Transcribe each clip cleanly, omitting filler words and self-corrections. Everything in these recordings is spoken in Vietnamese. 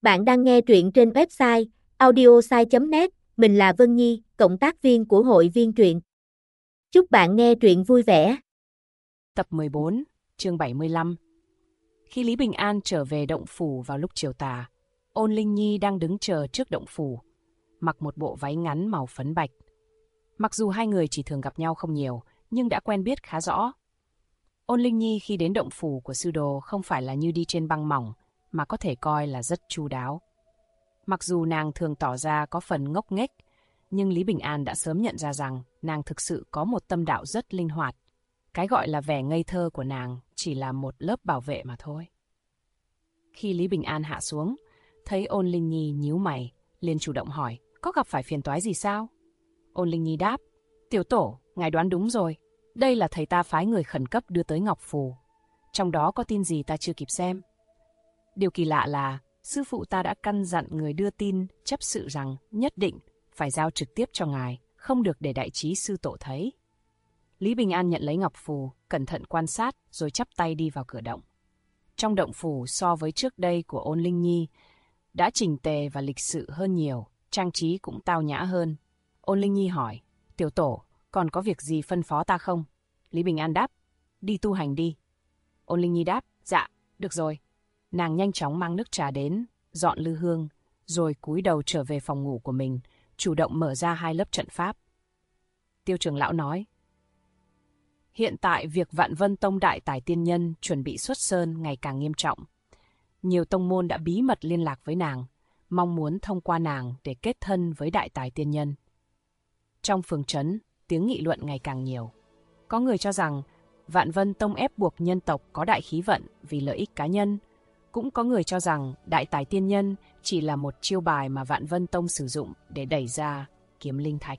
Bạn đang nghe truyện trên website audiosai.net, mình là Vân Nhi, cộng tác viên của hội viên truyện. Chúc bạn nghe truyện vui vẻ. Tập 14, chương 75. Khi Lý Bình An trở về động phủ vào lúc chiều tà, Ôn Linh Nhi đang đứng chờ trước động phủ, mặc một bộ váy ngắn màu phấn bạch. Mặc dù hai người chỉ thường gặp nhau không nhiều, nhưng đã quen biết khá rõ. Ôn Linh Nhi khi đến động phủ của sư đồ không phải là như đi trên băng mỏng, mà có thể coi là rất chu đáo. Mặc dù nàng thường tỏ ra có phần ngốc nghếch, nhưng Lý Bình An đã sớm nhận ra rằng nàng thực sự có một tâm đạo rất linh hoạt. Cái gọi là vẻ ngây thơ của nàng chỉ là một lớp bảo vệ mà thôi. Khi Lý Bình An hạ xuống, thấy Ôn Linh Nhi nhíu mày, liền chủ động hỏi, có gặp phải phiền toái gì sao? Ôn Linh Nhi đáp, tiểu tổ, ngài đoán đúng rồi. Đây là thầy ta phái người khẩn cấp đưa tới Ngọc Phù. Trong đó có tin gì ta chưa kịp xem. Điều kỳ lạ là, sư phụ ta đã căn dặn người đưa tin chấp sự rằng nhất định phải giao trực tiếp cho ngài, không được để đại trí sư tổ thấy. Lý Bình An nhận lấy ngọc phù, cẩn thận quan sát rồi chắp tay đi vào cửa động. Trong động phủ so với trước đây của Ôn Linh Nhi, đã chỉnh tề và lịch sự hơn nhiều, trang trí cũng tao nhã hơn. Ôn Linh Nhi hỏi, tiểu tổ, còn có việc gì phân phó ta không? Lý Bình An đáp, đi tu hành đi. Ôn Linh Nhi đáp, dạ, được rồi. Nàng nhanh chóng mang nước trà đến, dọn lư hương, rồi cúi đầu trở về phòng ngủ của mình, chủ động mở ra 2 lớp trận pháp. Tiêu trưởng lão nói, hiện tại việc Vạn Vân Tông Đại Tài Tiên Nhân chuẩn bị xuất sơn ngày càng nghiêm trọng. Nhiều tông môn đã bí mật liên lạc với nàng, mong muốn thông qua nàng để kết thân với Đại Tài Tiên Nhân. Trong phường trấn, tiếng nghị luận ngày càng nhiều. Có người cho rằng Vạn Vân Tông ép buộc nhân tộc có đại khí vận vì lợi ích cá nhân. Cũng có người cho rằng Đại Tài Tiên Nhân chỉ là một chiêu bài mà Vạn Vân Tông sử dụng để đẩy ra kiếm linh thạch.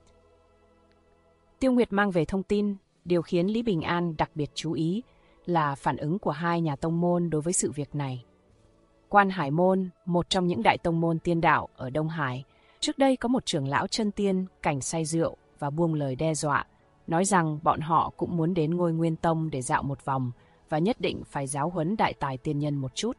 Tiêu Nguyệt mang về thông tin, điều khiến Lý Bình An đặc biệt chú ý là phản ứng của 2 nhà tông môn đối với sự việc này. Quan Hải Môn, một trong những đại tông môn tiên đạo ở Đông Hải, trước đây có một trưởng lão chân tiên cảnh say rượu và buông lời đe dọa, nói rằng bọn họ cũng muốn đến Ngôi Nguyên Tông để dạo một vòng và nhất định phải giáo huấn Đại Tài Tiên Nhân một chút.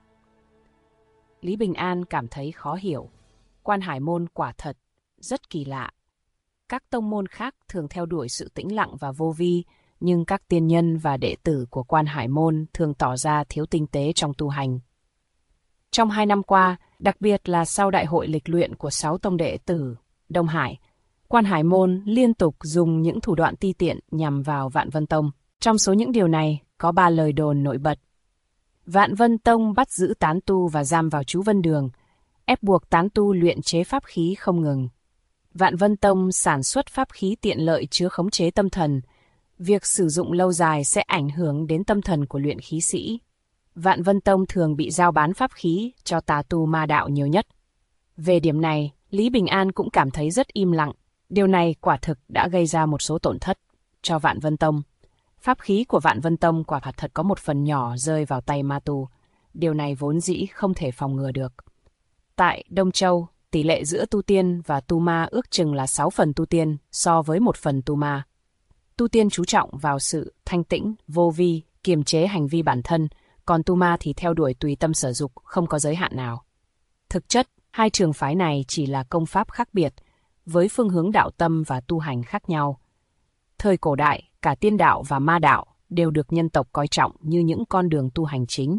Lý Bình An cảm thấy khó hiểu. Quan Hải Môn quả thật rất kỳ lạ. Các tông môn khác thường theo đuổi sự tĩnh lặng và vô vi, nhưng các tiên nhân và đệ tử của Quan Hải Môn thường tỏ ra thiếu tinh tế trong tu hành. Trong 2 năm qua, đặc biệt là sau đại hội lịch luyện của 6 tông đệ tử Đông Hải, Quan Hải Môn liên tục dùng những thủ đoạn ti tiện nhằm vào Vạn Vân Tông. Trong số những điều này, có 3 lời đồn nổi bật. Vạn Vân Tông bắt giữ tán tu và giam vào Chú Vân Đường, ép buộc tán tu luyện chế pháp khí không ngừng. Vạn Vân Tông sản xuất pháp khí tiện lợi chứa khống chế tâm thần. Việc sử dụng lâu dài sẽ ảnh hưởng đến tâm thần của luyện khí sĩ. Vạn Vân Tông thường bị giao bán pháp khí cho tà tu ma đạo nhiều nhất. Về điểm này, Lý Bình An cũng cảm thấy rất im lặng. Điều này quả thực đã gây ra một số tổn thất cho Vạn Vân Tông. Pháp khí của Vạn Vân Tông quả thật có một phần nhỏ rơi vào tay ma tu. Điều này vốn dĩ không thể phòng ngừa được. Tại Đông Châu, tỷ lệ giữa tu tiên và tu ma ước chừng là 6 phần tu tiên so với 1 phần tu ma. Tu tiên chú trọng vào sự thanh tĩnh, vô vi, kiềm chế hành vi bản thân, còn tu ma thì theo đuổi tùy tâm sở dục, không có giới hạn nào. Thực chất, 2 trường phái này chỉ là công pháp khác biệt, với phương hướng đạo tâm và tu hành khác nhau. Thời cổ đại, cả tiên đạo và ma đạo đều được nhân tộc coi trọng như những con đường tu hành chính.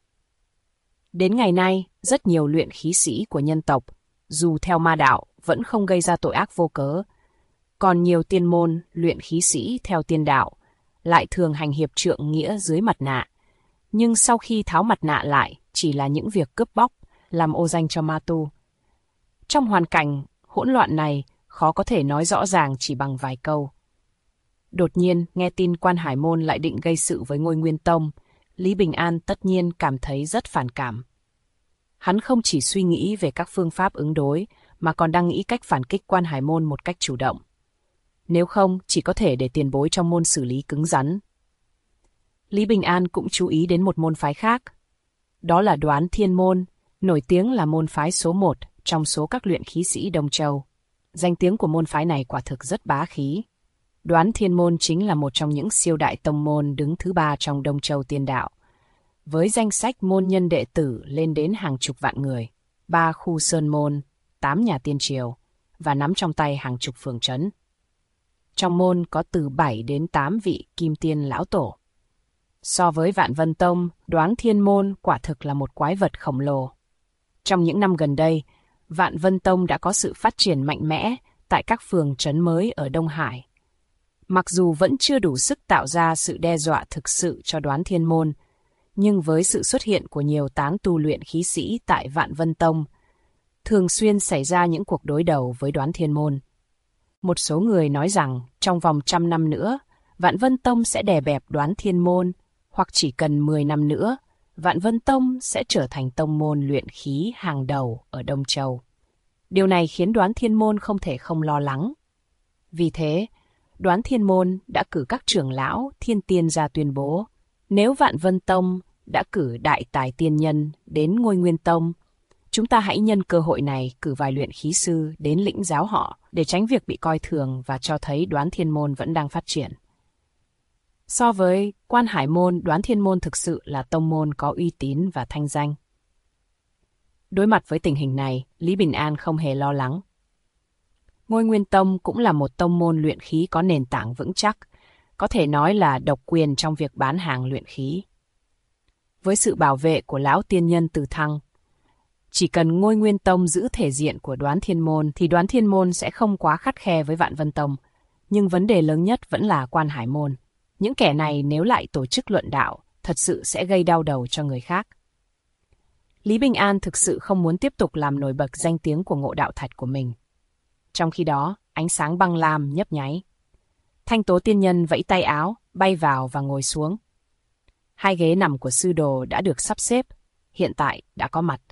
Đến ngày nay, rất nhiều luyện khí sĩ của nhân tộc, dù theo ma đạo, vẫn không gây ra tội ác vô cớ. Còn nhiều tiên môn, luyện khí sĩ theo tiên đạo, lại thường hành hiệp trượng nghĩa dưới mặt nạ. Nhưng sau khi tháo mặt nạ lại, chỉ là những việc cướp bóc, làm ô danh cho ma tu. Trong hoàn cảnh hỗn loạn này, khó có thể nói rõ ràng chỉ bằng vài câu. Đột nhiên, nghe tin Quan Hải Môn lại định gây sự với Ngôi Nguyên Tông, Lý Bình An tất nhiên cảm thấy rất phản cảm. Hắn không chỉ suy nghĩ về các phương pháp ứng đối, mà còn đang nghĩ cách phản kích Quan Hải Môn một cách chủ động. Nếu không, chỉ có thể để tiền bối trong môn xử lý cứng rắn. Lý Bình An cũng chú ý đến một môn phái khác. Đó là Đoán Thiên Môn, nổi tiếng là môn phái số 1 trong số các luyện khí sĩ Đông Châu. Danh tiếng của môn phái này quả thực rất bá khí. Đoán Thiên Môn chính là một trong những siêu đại tông môn đứng thứ 3 trong Đông Châu tiên đạo, với danh sách môn nhân đệ tử lên đến hàng chục vạn người. 3 khu sơn môn, 8 nhà tiên triều và nắm trong tay hàng chục phường trấn. Trong môn có từ 7 đến 8 vị kim tiên lão tổ. So với Vạn Vân Tông, Đoán Thiên Môn quả thực là một quái vật khổng lồ. Trong những năm gần đây, Vạn Vân Tông đã có sự phát triển mạnh mẽ tại các phường trấn mới ở Đông Hải. Mặc dù vẫn chưa đủ sức tạo ra sự đe dọa thực sự cho Đoán Thiên Môn, nhưng với sự xuất hiện của nhiều tán tu luyện khí sĩ tại Vạn Vân Tông, thường xuyên xảy ra những cuộc đối đầu với Đoán Thiên Môn. Một số người nói rằng trong vòng 100 năm nữa, Vạn Vân Tông sẽ đè bẹp Đoán Thiên Môn, hoặc chỉ cần 10 năm nữa, Vạn Vân Tông sẽ trở thành tông môn luyện khí hàng đầu ở Đông Châu. Điều này khiến Đoán Thiên Môn không thể không lo lắng. Vì thế, Đoán Thiên Môn đã cử các trưởng lão thiên tiên ra tuyên bố, nếu Vạn Vân Tông đã cử đại tài tiên nhân đến Ngôi Nguyên Tông, chúng ta hãy nhân cơ hội này cử vài luyện khí sư đến lĩnh giáo họ để tránh việc bị coi thường và cho thấy Đoán Thiên Môn vẫn đang phát triển. So với Quan Hải Môn, Đoán Thiên Môn thực sự là tông môn có uy tín và thanh danh. Đối mặt với tình hình này, Lý Bình An không hề lo lắng. Ngôi Nguyên Tông cũng là một tông môn luyện khí có nền tảng vững chắc, có thể nói là độc quyền trong việc bán hàng luyện khí. Với sự bảo vệ của lão tiên nhân Từ Thăng, chỉ cần Ngôi Nguyên Tông giữ thể diện của Đoán Thiên Môn thì Đoán Thiên Môn sẽ không quá khắt khe với Vạn Vân Tông. Nhưng vấn đề lớn nhất vẫn là Quan Hải Môn. Những kẻ này nếu lại tổ chức luận đạo, thật sự sẽ gây đau đầu cho người khác. Lý Bình An thực sự không muốn tiếp tục làm nổi bật danh tiếng của Ngộ Đạo Thạch của mình. Trong khi đó, ánh sáng băng lam nhấp nháy. Thanh Tố tiên nhân vẫy tay áo, bay vào và ngồi xuống. 2 ghế nằm của sư đồ đã được sắp xếp, hiện tại đã có mặt.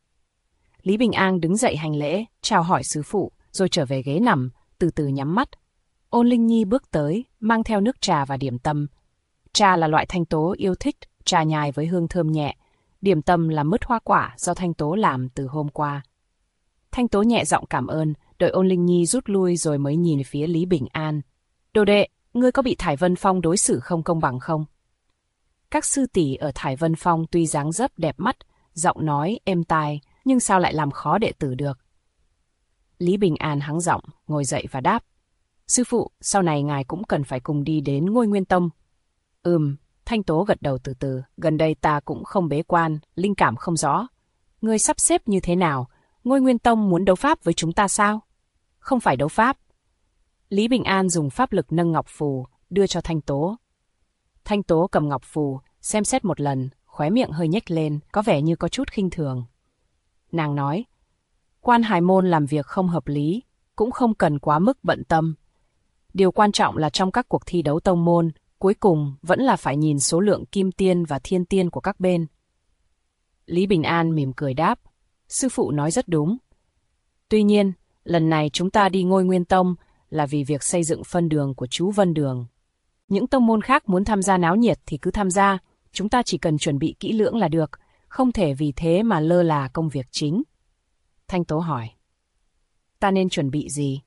Lý Bình An đứng dậy hành lễ, chào hỏi sư phụ, rồi trở về ghế nằm, từ từ nhắm mắt. Ôn Linh Nhi bước tới, mang theo nước trà và điểm tâm. Trà là loại Thanh Tố yêu thích, trà nhài với hương thơm nhẹ. Điểm tâm là mứt hoa quả do Thanh Tố làm từ hôm qua. Thanh Tố nhẹ giọng cảm ơn, đợi Ôn Linh Nhi rút lui rồi mới nhìn phía Lý Bình An. Đồ đệ, ngươi có bị Thải Vân Phong đối xử không công bằng không? Các sư tỷ ở Thải Vân Phong tuy dáng dấp đẹp mắt, giọng nói êm tai, nhưng sao lại làm khó đệ tử được? Lý Bình An hắng giọng, ngồi dậy và đáp. Sư phụ, sau này ngài cũng cần phải cùng đi đến Ngôi Nguyên Tông. Thanh Tố gật đầu từ từ, gần đây ta cũng không bế quan, linh cảm không rõ. Ngươi sắp xếp như thế nào? Ngôi Nguyên Tông muốn đấu pháp với chúng ta sao? Không phải đấu pháp. Lý Bình An dùng pháp lực nâng ngọc phù, đưa cho Thanh Tố. Thanh Tố cầm ngọc phù, xem xét một lần, khóe miệng hơi nhếch lên, có vẻ như có chút khinh thường. Nàng nói, Quan Hải Môn làm việc không hợp lý, cũng không cần quá mức bận tâm. Điều quan trọng là trong các cuộc thi đấu tông môn, cuối cùng vẫn là phải nhìn số lượng kim tiên và thiên tiên của các bên. Lý Bình An mỉm cười đáp, sư phụ nói rất đúng. Tuy nhiên, lần này chúng ta đi Ngôi Nguyên Tông là vì việc xây dựng phân đường của chú Vân Đường. Những tông môn khác muốn tham gia náo nhiệt thì cứ tham gia, chúng ta chỉ cần chuẩn bị kỹ lưỡng là được, không thể vì thế mà lơ là công việc chính. Thanh Tố hỏi, ta nên chuẩn bị gì?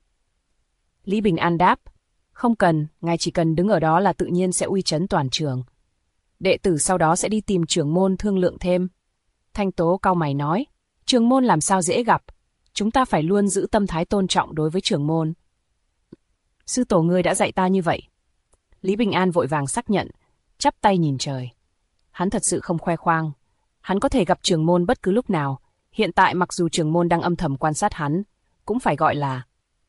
Lý Bình An đáp, không cần, ngài chỉ cần đứng ở đó là tự nhiên sẽ uy chấn toàn trường. Đệ tử sau đó sẽ đi tìm trưởng môn thương lượng thêm. Thanh Tố cau mày nói, trưởng môn làm sao dễ gặp, chúng ta phải luôn giữ tâm thái tôn trọng đối với trưởng môn. Sư tổ ngươi đã dạy ta như vậy. Lý Bình An vội vàng xác nhận, chắp tay nhìn trời. Hắn thật sự không khoe khoang. Hắn có thể gặp trưởng môn bất cứ lúc nào. Hiện tại mặc dù trưởng môn đang âm thầm quan sát hắn, cũng phải gọi là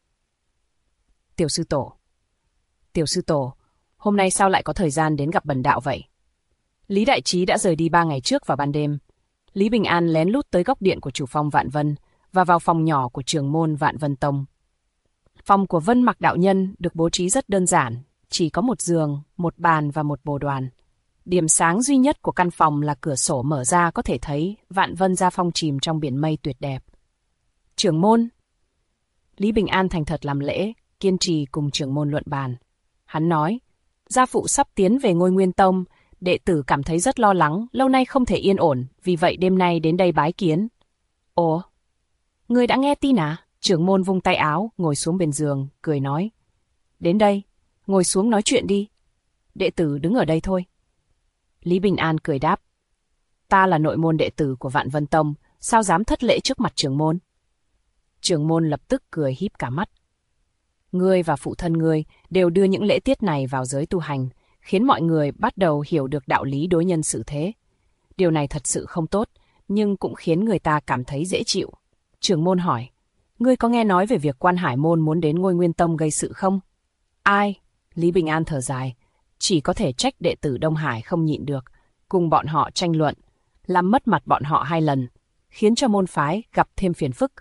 Tiểu sư tổ. Tiểu sư tổ, hôm nay sao lại có thời gian đến gặp bần đạo vậy? Lý Đại Trí đã rời đi 3 ngày trước vào ban đêm. Lý Bình An lén lút tới góc điện của chủ phong Vạn Vân và vào phòng nhỏ của trưởng môn Vạn Vân Tông. Phòng của Vân Mặc đạo nhân được bố trí rất đơn giản, chỉ có một giường, một bàn và một bồ đoàn. Điểm sáng duy nhất của căn phòng là cửa sổ mở ra có thể thấy Vạn Vân Gia Phong chìm trong biển mây tuyệt đẹp. Trưởng môn. Lý Bình An thành thật làm lễ, kiên trì cùng trưởng môn luận bàn. Hắn nói, gia phụ sắp tiến về Ngôi Nguyên Tông, đệ tử cảm thấy rất lo lắng, lâu nay không thể yên ổn, vì vậy đêm nay đến đây bái kiến. Ồ, ngươi đã nghe tin à? Trưởng môn vung tay áo, ngồi xuống bên giường, cười nói. Đến đây, ngồi xuống nói chuyện đi. Đệ tử đứng ở đây thôi. Lý Bình An cười đáp. Ta là nội môn đệ tử của Vạn Vân Tông, sao dám thất lễ trước mặt trưởng môn? Trưởng môn lập tức cười híp cả mắt. Ngươi và phụ thân ngươi đều đưa những lễ tiết này vào giới tu hành, khiến mọi người bắt đầu hiểu được đạo lý đối nhân xử thế. Điều này thật sự không tốt, nhưng cũng khiến người ta cảm thấy dễ chịu. Trưởng môn hỏi, ngươi có nghe nói về việc Quan Hải Môn muốn đến Ngôi Nguyên Tông gây sự không? Ai? Lý Bình An thở dài, chỉ có thể trách đệ tử Đông Hải không nhịn được, cùng bọn họ tranh luận, làm mất mặt bọn họ 2 lần, khiến cho môn phái gặp thêm phiền phức.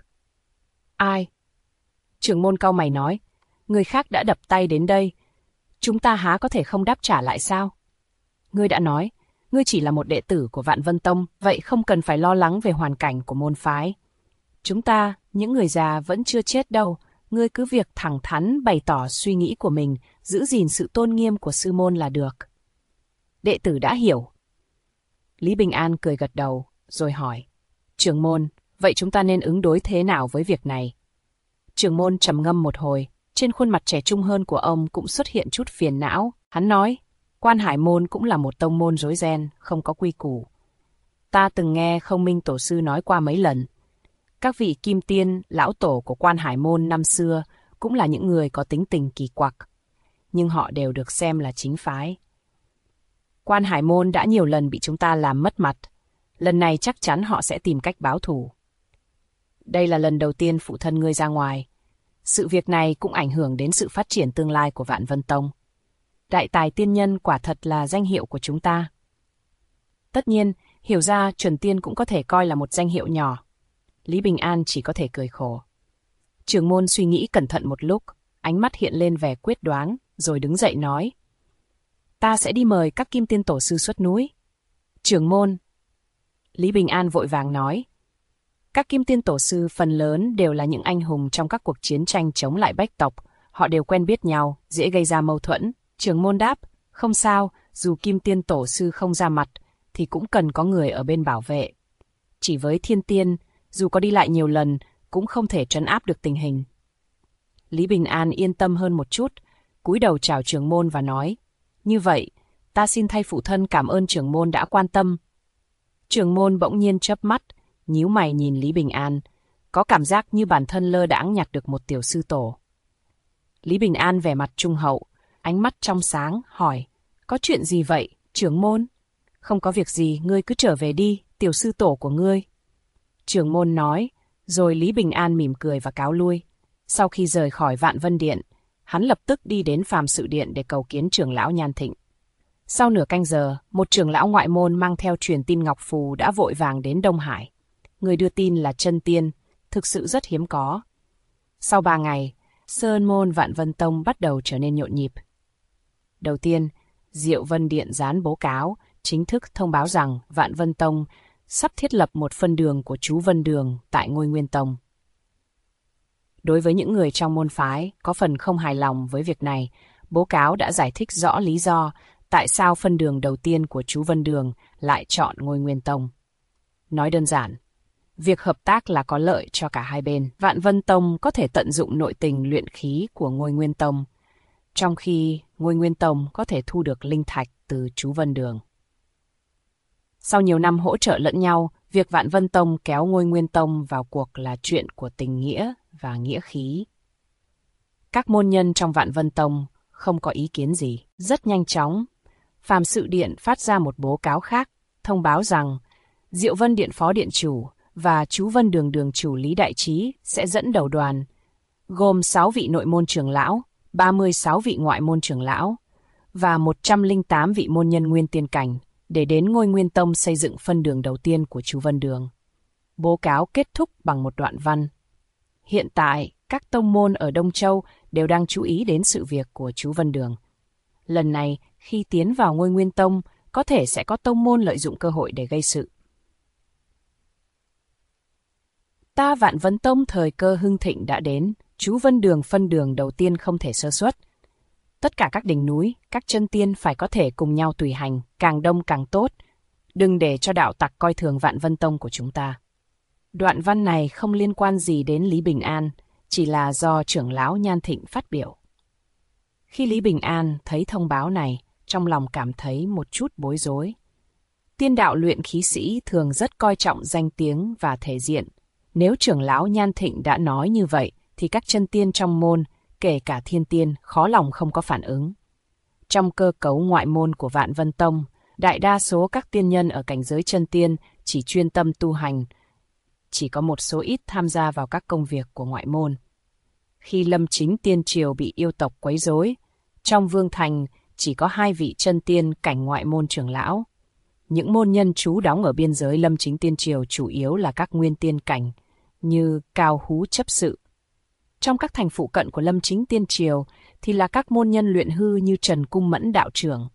Ai? Trưởng môn cau mày nói, người khác đã đập tay đến đây, chúng ta há có thể không đáp trả lại sao? Ngươi đã nói, ngươi chỉ là một đệ tử của Vạn Vân Tông, vậy không cần phải lo lắng về hoàn cảnh của môn phái. Chúng ta, những người già vẫn chưa chết đâu, ngươi cứ việc thẳng thắn bày tỏ suy nghĩ của mình, giữ gìn sự tôn nghiêm của sư môn là được. Đệ tử đã hiểu. Lý Bình An cười gật đầu, rồi hỏi, trưởng môn, vậy chúng ta nên ứng đối thế nào với việc này? Trưởng môn trầm ngâm một hồi, trên khuôn mặt trẻ trung hơn của ông cũng xuất hiện chút phiền não. Hắn nói, Quan Hải Môn cũng là một tông môn rối ren, không có quy củ. Ta từng nghe Không Minh Tổ sư nói qua mấy lần. Các vị kim tiên, lão tổ của Quan Hải Môn năm xưa cũng là những người có tính tình kỳ quặc, nhưng họ đều được xem là chính phái. Quan Hải Môn đã nhiều lần bị chúng ta làm mất mặt, lần này chắc chắn họ sẽ tìm cách báo thù. Đây là lần đầu tiên phụ thân ngươi ra ngoài. Sự việc này cũng ảnh hưởng đến sự phát triển tương lai của Vạn Vân Tông. Đại tài tiên nhân quả thật là danh hiệu của chúng ta. Tất nhiên, hiểu ra Chuẩn Tiên cũng có thể coi là một danh hiệu nhỏ. Lý Bình An chỉ có thể cười khổ. Trưởng môn suy nghĩ cẩn thận một lúc, ánh mắt hiện lên vẻ quyết đoán, rồi đứng dậy nói. Ta sẽ đi mời các kim tiên tổ sư xuất núi. Trưởng môn. Lý Bình An vội vàng nói. Các kim tiên tổ sư phần lớn đều là những anh hùng trong các cuộc chiến tranh chống lại bách tộc. Họ đều quen biết nhau, dễ gây ra mâu thuẫn. Trưởng môn đáp, không sao, dù kim tiên tổ sư không ra mặt, thì cũng cần có người ở bên bảo vệ. Chỉ với thiên tiên, dù có đi lại nhiều lần, cũng không thể trấn áp được tình hình. Lý Bình An yên tâm hơn một chút, cúi đầu chào trưởng môn và nói, như vậy, ta xin thay phụ thân cảm ơn trưởng môn đã quan tâm. Trưởng môn bỗng nhiên chớp mắt, nhíu mày nhìn Lý Bình An, có cảm giác như bản thân lơ đãng nhặt được một tiểu sư tổ. Lý Bình An vẻ mặt trung hậu, ánh mắt trong sáng, hỏi, có chuyện gì vậy, trưởng môn? Không có việc gì, ngươi cứ trở về đi, tiểu sư tổ của ngươi. Trưởng môn nói, rồi Lý Bình An mỉm cười và cáo lui. Sau khi rời khỏi Vạn Vân Điện, hắn lập tức đi đến Phàm Sự Điện để cầu kiến trưởng lão Nhan Thịnh. Sau nửa canh giờ, một trưởng lão ngoại môn mang theo truyền tin ngọc phù đã vội vàng đến Đông Hải. Người đưa tin là chân tiên, thực sự rất hiếm có. Sau 3 ngày, Sơn môn Vạn Vân Tông bắt đầu trở nên nhộn nhịp. Đầu tiên, Diệu Vân Điện dán bố cáo, chính thức thông báo rằng Vạn Vân Tông sắp thiết lập một phân đường của chú Vân Đường tại Ngôi Nguyên Tông. Đối với những người trong môn phái có phần không hài lòng với việc này, bố cáo đã giải thích rõ lý do tại sao phân đường đầu tiên của chú Vân Đường lại chọn Ngôi Nguyên Tông. Nói đơn giản, việc hợp tác là có lợi cho cả hai bên. Vạn Vân Tông có thể tận dụng nội tình luyện khí của Ngôi Nguyên Tông, trong khi Ngôi Nguyên Tông có thể thu được linh thạch từ chú Vân Đường. Sau nhiều năm hỗ trợ lẫn nhau, việc Vạn Vân Tông kéo Ngôi Nguyên Tông vào cuộc là chuyện của tình nghĩa và nghĩa khí. Các môn nhân trong Vạn Vân Tông không có ý kiến gì. Rất nhanh chóng, Phàm Sự Điện phát ra một bố cáo khác, thông báo rằng Diệu Vân Điện Phó Điện Chủ và chú Vân Đường Đường Chủ Lý Đại Trí sẽ dẫn đầu đoàn, gồm 6 vị nội môn trưởng lão, 36 vị ngoại môn trưởng lão và 108 vị môn nhân nguyên tiên cảnh, để đến Ngôi Nguyên Tông xây dựng phân đường đầu tiên của chú Vân Đường. Bố cáo kết thúc bằng một đoạn văn. Hiện tại, các tông môn ở Đông Châu đều đang chú ý đến sự việc của chú Vân Đường. Lần này, khi tiến vào Ngôi Nguyên Tông, có thể sẽ có tông môn lợi dụng cơ hội để gây sự. Ta Vạn Vân Tông thời cơ hưng thịnh đã đến, chú Vân Đường phân đường đầu tiên không thể sơ suất. Tất cả các đỉnh núi, các chân tiên phải có thể cùng nhau tùy hành, càng đông càng tốt. Đừng để cho đạo tặc coi thường Vạn Vân Tông của chúng ta. Đoạn văn này không liên quan gì đến Lý Bình An, chỉ là do trưởng lão Nhan Thịnh phát biểu. Khi Lý Bình An thấy thông báo này, trong lòng cảm thấy một chút bối rối. Tiên đạo luyện khí sĩ thường rất coi trọng danh tiếng và thể diện. Nếu trưởng lão Nhan Thịnh đã nói như vậy, thì các chân tiên trong môn, kể cả thiên tiên, khó lòng không có phản ứng. Trong cơ cấu ngoại môn của Vạn Vân Tông, đại đa số các tiên nhân ở cảnh giới chân tiên chỉ chuyên tâm tu hành, chỉ có một số ít tham gia vào các công việc của ngoại môn. Khi Lâm Chính Tiên Triều bị yêu tộc quấy rối, trong vương thành chỉ có 2 vị chân tiên cảnh ngoại môn trưởng lão. Những môn nhân trú đóng ở biên giới Lâm Chính Tiên Triều chủ yếu là các nguyên tiên cảnh, như Cao Hú chấp sự. Trong các thành phụ cận của Lâm Chính Tiên Triều thì là các môn nhân luyện hư như Trần Cung Mẫn đạo trưởng.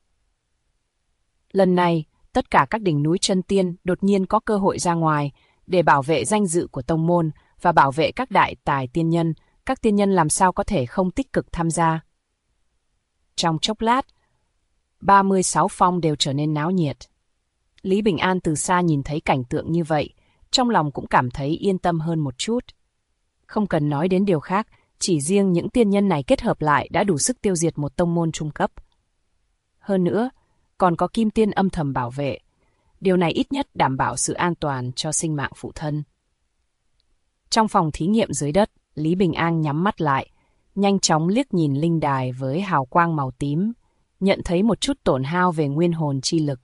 Lần này, tất cả các đỉnh núi chân tiên đột nhiên có cơ hội ra ngoài để bảo vệ danh dự của tông môn và bảo vệ các đại tài tiên nhân. Các tiên nhân làm sao có thể không tích cực tham gia. Trong chốc lát, 36 phong đều trở nên náo nhiệt. Lý Bình An từ xa nhìn thấy cảnh tượng như vậy, trong lòng cũng cảm thấy yên tâm hơn một chút. Không cần nói đến điều khác, chỉ riêng những tiên nhân này kết hợp lại đã đủ sức tiêu diệt một tông môn trung cấp. Hơn nữa, còn có kim tiên âm thầm bảo vệ. Điều này ít nhất đảm bảo sự an toàn cho sinh mạng phụ thân. Trong phòng thí nghiệm dưới đất, Lý Bình An nhắm mắt lại, nhanh chóng liếc nhìn linh đài với hào quang màu tím, nhận thấy một chút tổn hao về nguyên hồn chi lực.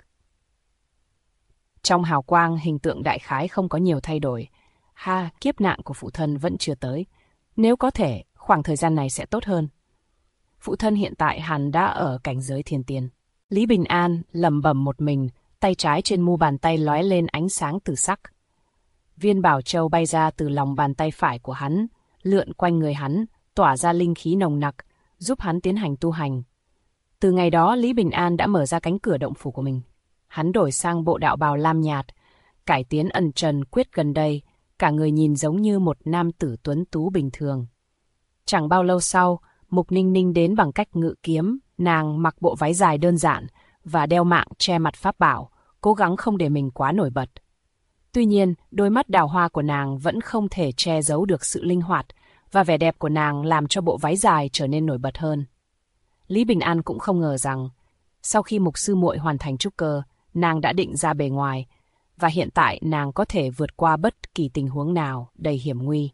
Trong hào quang, hình tượng đại khái không có nhiều thay đổi. Kiếp nạn của phụ thân vẫn chưa tới. Nếu có thể, khoảng thời gian này sẽ tốt hơn. Phụ thân hiện tại hẳn đã ở cảnh giới thiên tiên. Lý Bình An lẩm bẩm một mình, tay trái trên mu bàn tay lóe lên ánh sáng tử sắc. Viên bảo châu bay ra từ lòng bàn tay phải của hắn, lượn quanh người hắn, tỏa ra linh khí nồng nặc, giúp hắn tiến hành tu hành. Từ ngày đó, Lý Bình An đã mở ra cánh cửa động phủ của mình. Hắn đổi sang bộ đạo bào lam nhạt, cải tiến ẩn trần quyết gần đây, cả người nhìn giống như một nam tử tuấn tú bình thường. Chẳng bao lâu sau, Mục Ninh Ninh đến bằng cách ngự kiếm, nàng mặc bộ váy dài đơn giản và đeo mạng che mặt pháp bảo, cố gắng không để mình quá nổi bật. Tuy nhiên, đôi mắt đào hoa của nàng vẫn không thể che giấu được sự linh hoạt, và vẻ đẹp của nàng làm cho bộ váy dài trở nên nổi bật hơn. Lý Bình An cũng không ngờ rằng, sau khi mục sư muội hoàn thành trúc cơ, nàng đã định ra bề ngoài, và hiện tại nàng có thể vượt qua bất kỳ tình huống nào đầy hiểm nguy.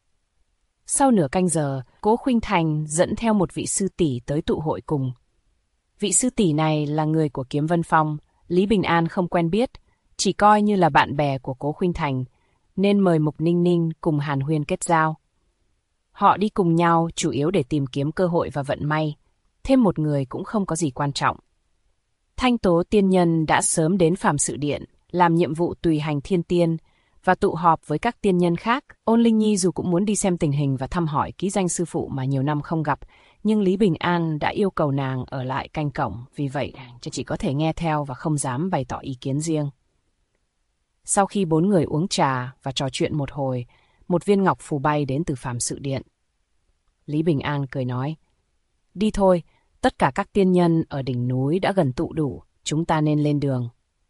Sau nửa canh giờ, Cố Khuynh Thành dẫn theo một vị sư tỷ tới tụ hội cùng. Vị sư tỷ này là người của Kiếm Vân Phong, Lý Bình An không quen biết, chỉ coi như là bạn bè của Cố Khuynh Thành, nên mời Mục Ninh Ninh cùng hàn huyên kết giao. Họ đi cùng nhau chủ yếu để tìm kiếm cơ hội và vận may, thêm một người cũng không có gì quan trọng. Thanh Tố tiên nhân đã sớm đến Phàm Sự Điện, làm nhiệm vụ tùy hành thiên tiên và tụ họp với các tiên nhân khác. Ôn Linh Nhi dù cũng muốn đi xem tình hình và thăm hỏi ký danh sư phụ mà nhiều năm không gặp, nhưng Lý Bình An đã yêu cầu nàng ở lại canh cổng, vì vậy chỉ có thể nghe theo và không dám bày tỏ ý kiến riêng. Sau khi 4 người uống trà và trò chuyện một hồi, một viên ngọc phù bay đến từ Phàm Sự Điện. Lý Bình An cười nói, đi thôi, tất cả các tiên nhân ở đỉnh núi đã gần tụ đủ, chúng ta nên lên đường.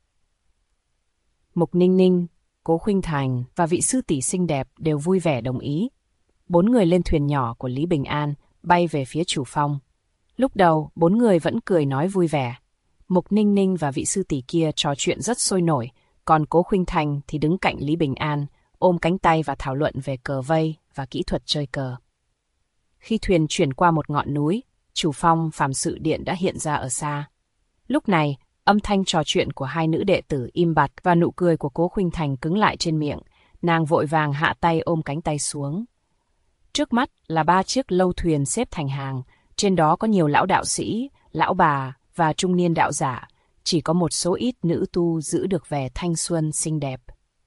Mục Ninh Ninh, Cố Khuynh Thành và vị sư tỷ xinh đẹp đều vui vẻ đồng ý. 4 người lên thuyền nhỏ của Lý Bình An, bay về phía chủ phong. Lúc đầu, 4 người vẫn cười nói vui vẻ. Mục Ninh Ninh và vị sư tỷ kia trò chuyện rất sôi nổi, còn Cố Khuynh Thành thì đứng cạnh Lý Bình An, ôm cánh tay và thảo luận về cờ vây và kỹ thuật chơi cờ. Khi thuyền chuyển qua một ngọn núi, chủ phong Phàm Sự Điện đã hiện ra ở xa. Lúc này, âm thanh trò chuyện của 2 nữ đệ tử im bặt và nụ cười của Cố Khuynh Thành cứng lại trên miệng. Nàng vội vàng hạ tay ôm cánh tay xuống. Trước mắt là 3 chiếc lâu thuyền xếp thành hàng, trên đó có nhiều lão đạo sĩ, lão bà và trung niên đạo giả, chỉ có một số ít nữ tu giữ được vẻ thanh xuân xinh đẹp.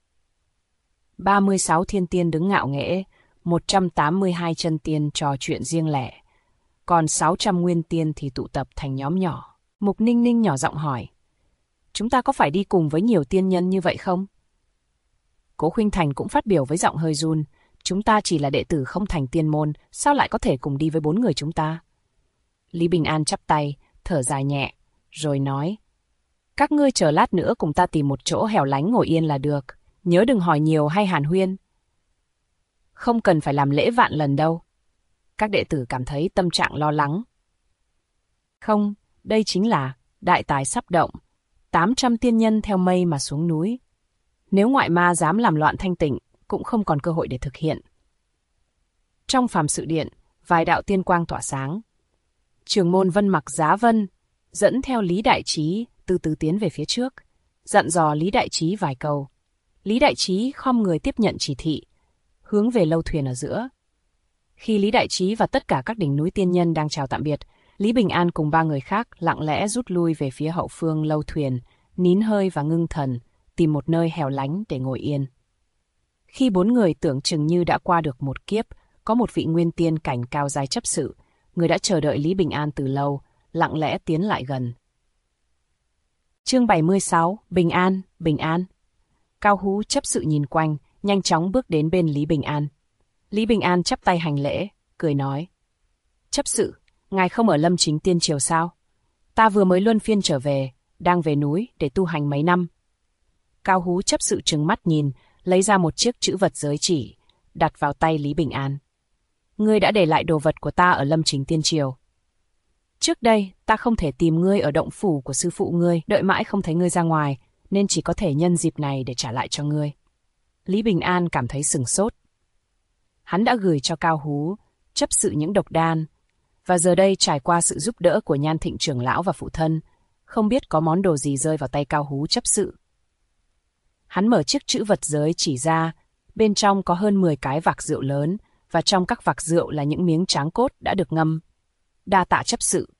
36 thiên tiên đứng ngạo nghễ, 182 chân tiên trò chuyện riêng lẻ, còn 600 nguyên tiên thì tụ tập thành nhóm nhỏ. Mục Ninh Ninh nhỏ giọng hỏi, chúng ta có phải đi cùng với nhiều tiên nhân như vậy không? Cố Khuynh Thành cũng phát biểu với giọng hơi run, chúng ta chỉ là đệ tử không thành tiên môn, sao lại có thể cùng đi với 4 người chúng ta? Lý Bình An chắp tay, thở dài nhẹ, rồi nói, các ngươi chờ lát nữa cùng ta tìm một chỗ hẻo lánh ngồi yên là được, nhớ đừng hỏi nhiều hay hàn huyên. Không cần phải làm lễ vạn lần đâu. Các đệ tử cảm thấy tâm trạng lo lắng. Không, đây chính là đại tài sắp động. 800 tiên nhân theo mây mà xuống núi. Nếu ngoại ma dám làm loạn thanh tịnh, cũng không còn cơ hội để thực hiện. Trong phàm sự điện, vài đạo tiên quang tỏa sáng. Trưởng môn Vân Mặc Giá Vân dẫn theo Lý Đại Trí từ từ tiến về phía trước, dặn dò Lý Đại Trí vài câu. Lý Đại Trí khom người tiếp nhận chỉ thị, hướng về lâu thuyền ở giữa. Khi Lý Đại Trí và tất cả các đỉnh núi tiên nhân đang chào tạm biệt, Lý Bình An cùng 3 người khác lặng lẽ rút lui về phía hậu phương lâu thuyền, nín hơi và ngưng thần, tìm một nơi hẻo lánh để ngồi yên. Khi 4 người tưởng chừng như đã qua được một kiếp, có một vị nguyên tiên cảnh cao giai chấp sự, người đã chờ đợi Lý Bình An từ lâu, lặng lẽ tiến lại gần. Chương 76, Bình An, Bình An. Cao Hú chấp sự nhìn quanh, nhanh chóng bước đến bên Lý Bình An. Lý Bình An chắp tay hành lễ, cười nói. Chấp sự, ngài không ở Lâm Chính Tiên Triều sao? Ta vừa mới luân phiên trở về, đang về núi để tu hành mấy năm. Cao Hú chấp sự trừng mắt nhìn, lấy ra một chiếc chữ vật giới chỉ, đặt vào tay Lý Bình An. Ngươi đã để lại đồ vật của ta ở Lâm Chính Tiên Triều. Trước đây, ta không thể tìm ngươi ở động phủ của sư phụ ngươi, đợi mãi không thấy ngươi ra ngoài, nên chỉ có thể nhân dịp này để trả lại cho ngươi. Lý Bình An cảm thấy sửng sốt. Hắn đã gửi cho Cao Hú chấp sự những độc đan, và giờ đây trải qua sự giúp đỡ của Nhan Thịnh trưởng lão và phụ thân, không biết có món đồ gì rơi vào tay Cao Hú chấp sự. Hắn mở chiếc chữ vật giới chỉ ra, bên trong có hơn 10 cái vạc rượu lớn, và trong các vạc rượu là những miếng tráng cốt đã được ngâm. Đa tạ chấp sự.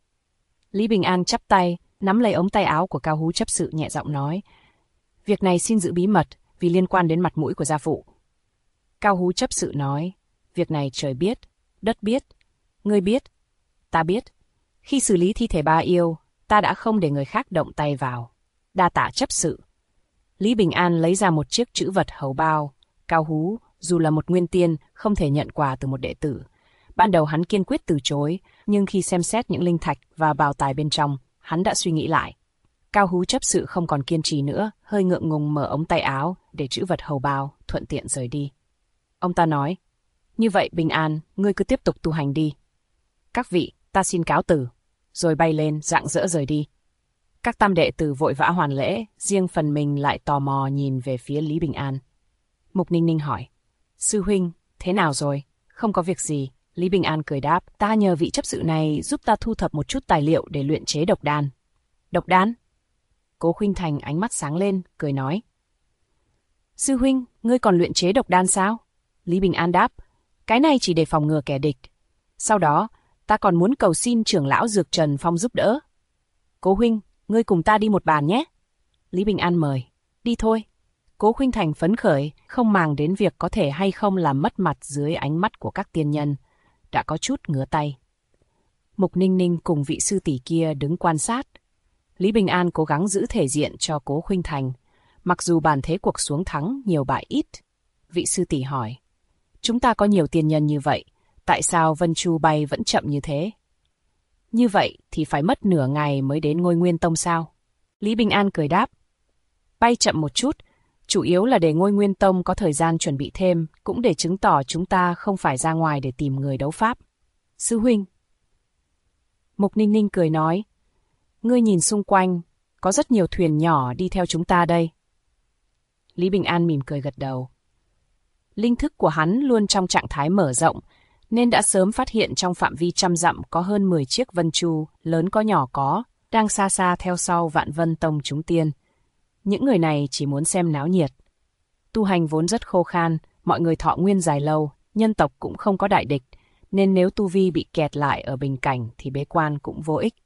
Lý Bình An chắp tay, nắm lấy ống tay áo của Cao Hú chấp sự nhẹ giọng nói. Việc này xin giữ bí mật, vì liên quan đến mặt mũi của gia phụ. Cao Hú chấp sự nói. Việc này trời biết, đất biết, ngươi biết, ta biết. Khi xử lý thi thể ba yêu, ta đã không để người khác động tay vào. Đa tạ chấp sự. Lý Bình An lấy ra một chiếc trữ vật hầu bao. Cao Hú, dù là một nguyên tiên, không thể nhận quà từ một đệ tử. Ban đầu hắn kiên quyết từ chối, nhưng khi xem xét những linh thạch và bào tài bên trong, hắn đã suy nghĩ lại. Cao Hú chấp sự không còn kiên trì nữa, hơi ngượng ngùng mở ống tay áo để trữ vật hầu bao, thuận tiện rời đi. Ông ta nói, như vậy Bình An, ngươi cứ tiếp tục tu hành đi. Các vị, ta xin cáo từ, rồi bay lên rạng rỡ rời đi. Các tam đệ tử vội vã hoàn lễ, riêng phần mình lại tò mò nhìn về phía Lý Bình An. Mục Ninh Ninh hỏi, sư huynh, thế nào rồi? Không có việc gì. Lý Bình An cười đáp, ta nhờ vị chấp sự này giúp ta thu thập một chút tài liệu để luyện chế độc đan. Độc đan? Cố Khuynh Thành ánh mắt sáng lên, cười nói. Sư huynh, ngươi còn luyện chế độc đan sao? Lý Bình An đáp, cái này chỉ để phòng ngừa kẻ địch. Sau đó, ta còn muốn cầu xin trưởng lão Dược Trần Phong giúp đỡ. Cố huynh, ngươi cùng ta đi một bàn nhé. Lý Bình An mời, đi thôi. Cố Khuynh Thành phấn khởi, không màng đến việc có thể hay không làm mất mặt dưới ánh mắt của các tiên nhân, đã có chút ngứa tay. Mục Ninh Ninh cùng vị sư tỷ kia đứng quan sát. Lý Bình An cố gắng giữ thể diện cho Cố Khuynh Thành, mặc dù bàn thế cuộc xuống thắng nhiều bại ít. Vị sư tỷ hỏi, chúng ta có nhiều tiên nhân như vậy, tại sao Vân Chu bay vẫn chậm như thế? Như vậy thì phải mất nửa ngày mới đến Ngôi Nguyên Tông sao? Lý Bình An cười đáp, bay chậm một chút, chủ yếu là để Ngôi Nguyên Tông có thời gian chuẩn bị thêm, cũng để chứng tỏ chúng ta không phải ra ngoài để tìm người đấu pháp. Sư huynh. Mục Ninh Ninh cười nói, ngươi nhìn xung quanh, có rất nhiều thuyền nhỏ đi theo chúng ta đây. Lý Bình An mỉm cười gật đầu. Linh thức của hắn luôn trong trạng thái mở rộng, nên đã sớm phát hiện trong phạm vi 100 dặm có hơn 10 chiếc vân chu, lớn có nhỏ có, đang xa xa theo sau Vạn Vân Tông chúng tiên. Những người này chỉ muốn xem náo nhiệt. Tu hành vốn rất khô khan, mọi người thọ nguyên dài lâu, nhân tộc cũng không có đại địch, nên nếu tu vi bị kẹt lại ở bình cảnh thì bế quan cũng vô ích.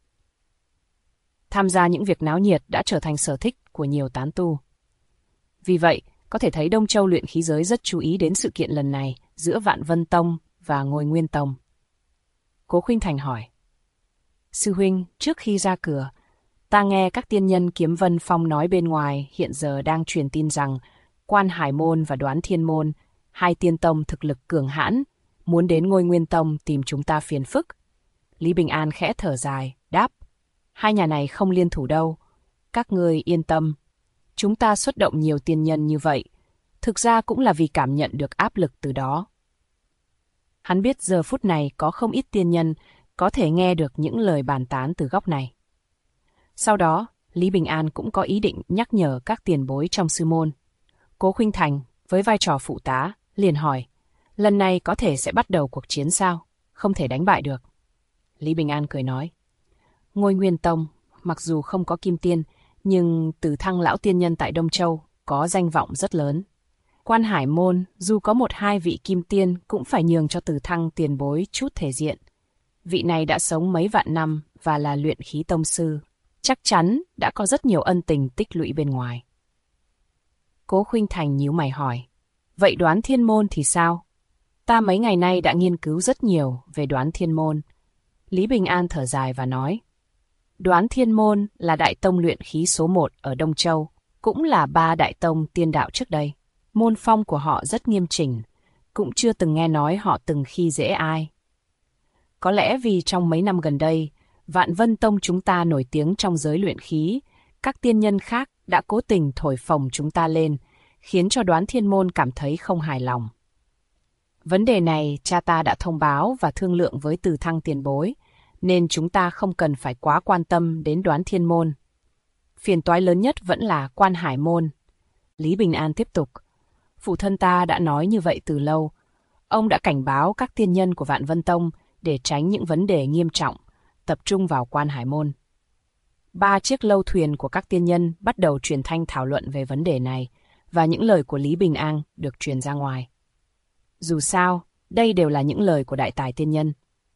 Tham gia những việc náo nhiệt đã trở thành sở thích của nhiều tán tu. Vì vậy, có thể thấy Đông Châu luyện khí giới rất chú ý đến sự kiện lần này giữa Vạn Vân Tông và Ngôi Nguyên Tông. Cố Khuynh Thành hỏi, sư huynh, trước khi ra cửa, ta nghe các tiên nhân Kiếm Vân Phong nói bên ngoài hiện giờ đang truyền tin rằng Quan Hải Môn và Đoán Thiên Môn, hai tiên tông thực lực cường hãn, muốn đến Ngôi Nguyên Tông tìm chúng ta phiền phức. Lý Bình An khẽ thở dài, đáp, hai nhà này không liên thủ đâu, các ngươi yên tâm. Chúng ta xuất động nhiều tiên nhân như vậy, thực ra cũng là vì cảm nhận được áp lực từ đó. Hắn biết giờ phút này có không ít tiên nhân có thể nghe được những lời bàn tán từ góc này. Sau đó, Lý Bình An cũng có ý định nhắc nhở các tiền bối trong sư môn. Cố Khuynh Thành, với vai trò phụ tá, liền hỏi, lần này có thể sẽ bắt đầu cuộc chiến sao? Không thể đánh bại được. Lý Bình An cười nói, Ngôi Nguyên Tông, mặc dù không có kim tiên, nhưng Từ Thăng lão tiên nhân tại Đông Châu có danh vọng rất lớn. Quan Hải môn, dù có 1-2 vị kim tiên cũng phải nhường cho Từ Thăng tiền bối chút thể diện. Vị này đã sống mấy vạn năm và là luyện khí tông sư, chắc chắn đã có rất nhiều ân tình tích lũy bên ngoài. Cố Khuynh Thành nhíu mày hỏi, vậy Đoán Thiên môn thì sao? Ta mấy ngày nay đã nghiên cứu rất nhiều về Đoán Thiên môn. Lý Bình An thở dài và nói, Đoán Thiên môn là đại tông luyện khí số 1 ở Đông Châu, cũng là 3 đại tông tiên đạo trước đây. Môn phong của họ rất nghiêm chỉnh, cũng chưa từng nghe nói họ từng khi dễ ai. Có lẽ vì trong mấy năm gần đây, Vạn Vân Tông chúng ta nổi tiếng trong giới luyện khí, các tiên nhân khác đã cố tình thổi phồng chúng ta lên, khiến cho Đoán Thiên môn cảm thấy không hài lòng. Vấn đề này cha ta đã thông báo và thương lượng với Từ Thăng tiền bối, nên chúng ta không cần phải quá quan tâm đến Đoán Thiên môn. Phiền toái lớn nhất vẫn là Quan Hải môn. Lý Bình An tiếp tục, phụ thân ta đã nói như vậy từ lâu. Ông đã cảnh báo các tiên nhân của Vạn Vân Tông để tránh những vấn đề nghiêm trọng, tập trung vào Quan Hải môn. 3 chiếc lâu thuyền của các tiên nhân bắt đầu truyền thanh thảo luận về vấn đề này, và những lời của Lý Bình An được truyền ra ngoài. Dù sao, đây đều là những lời của đại tài tiên nhân.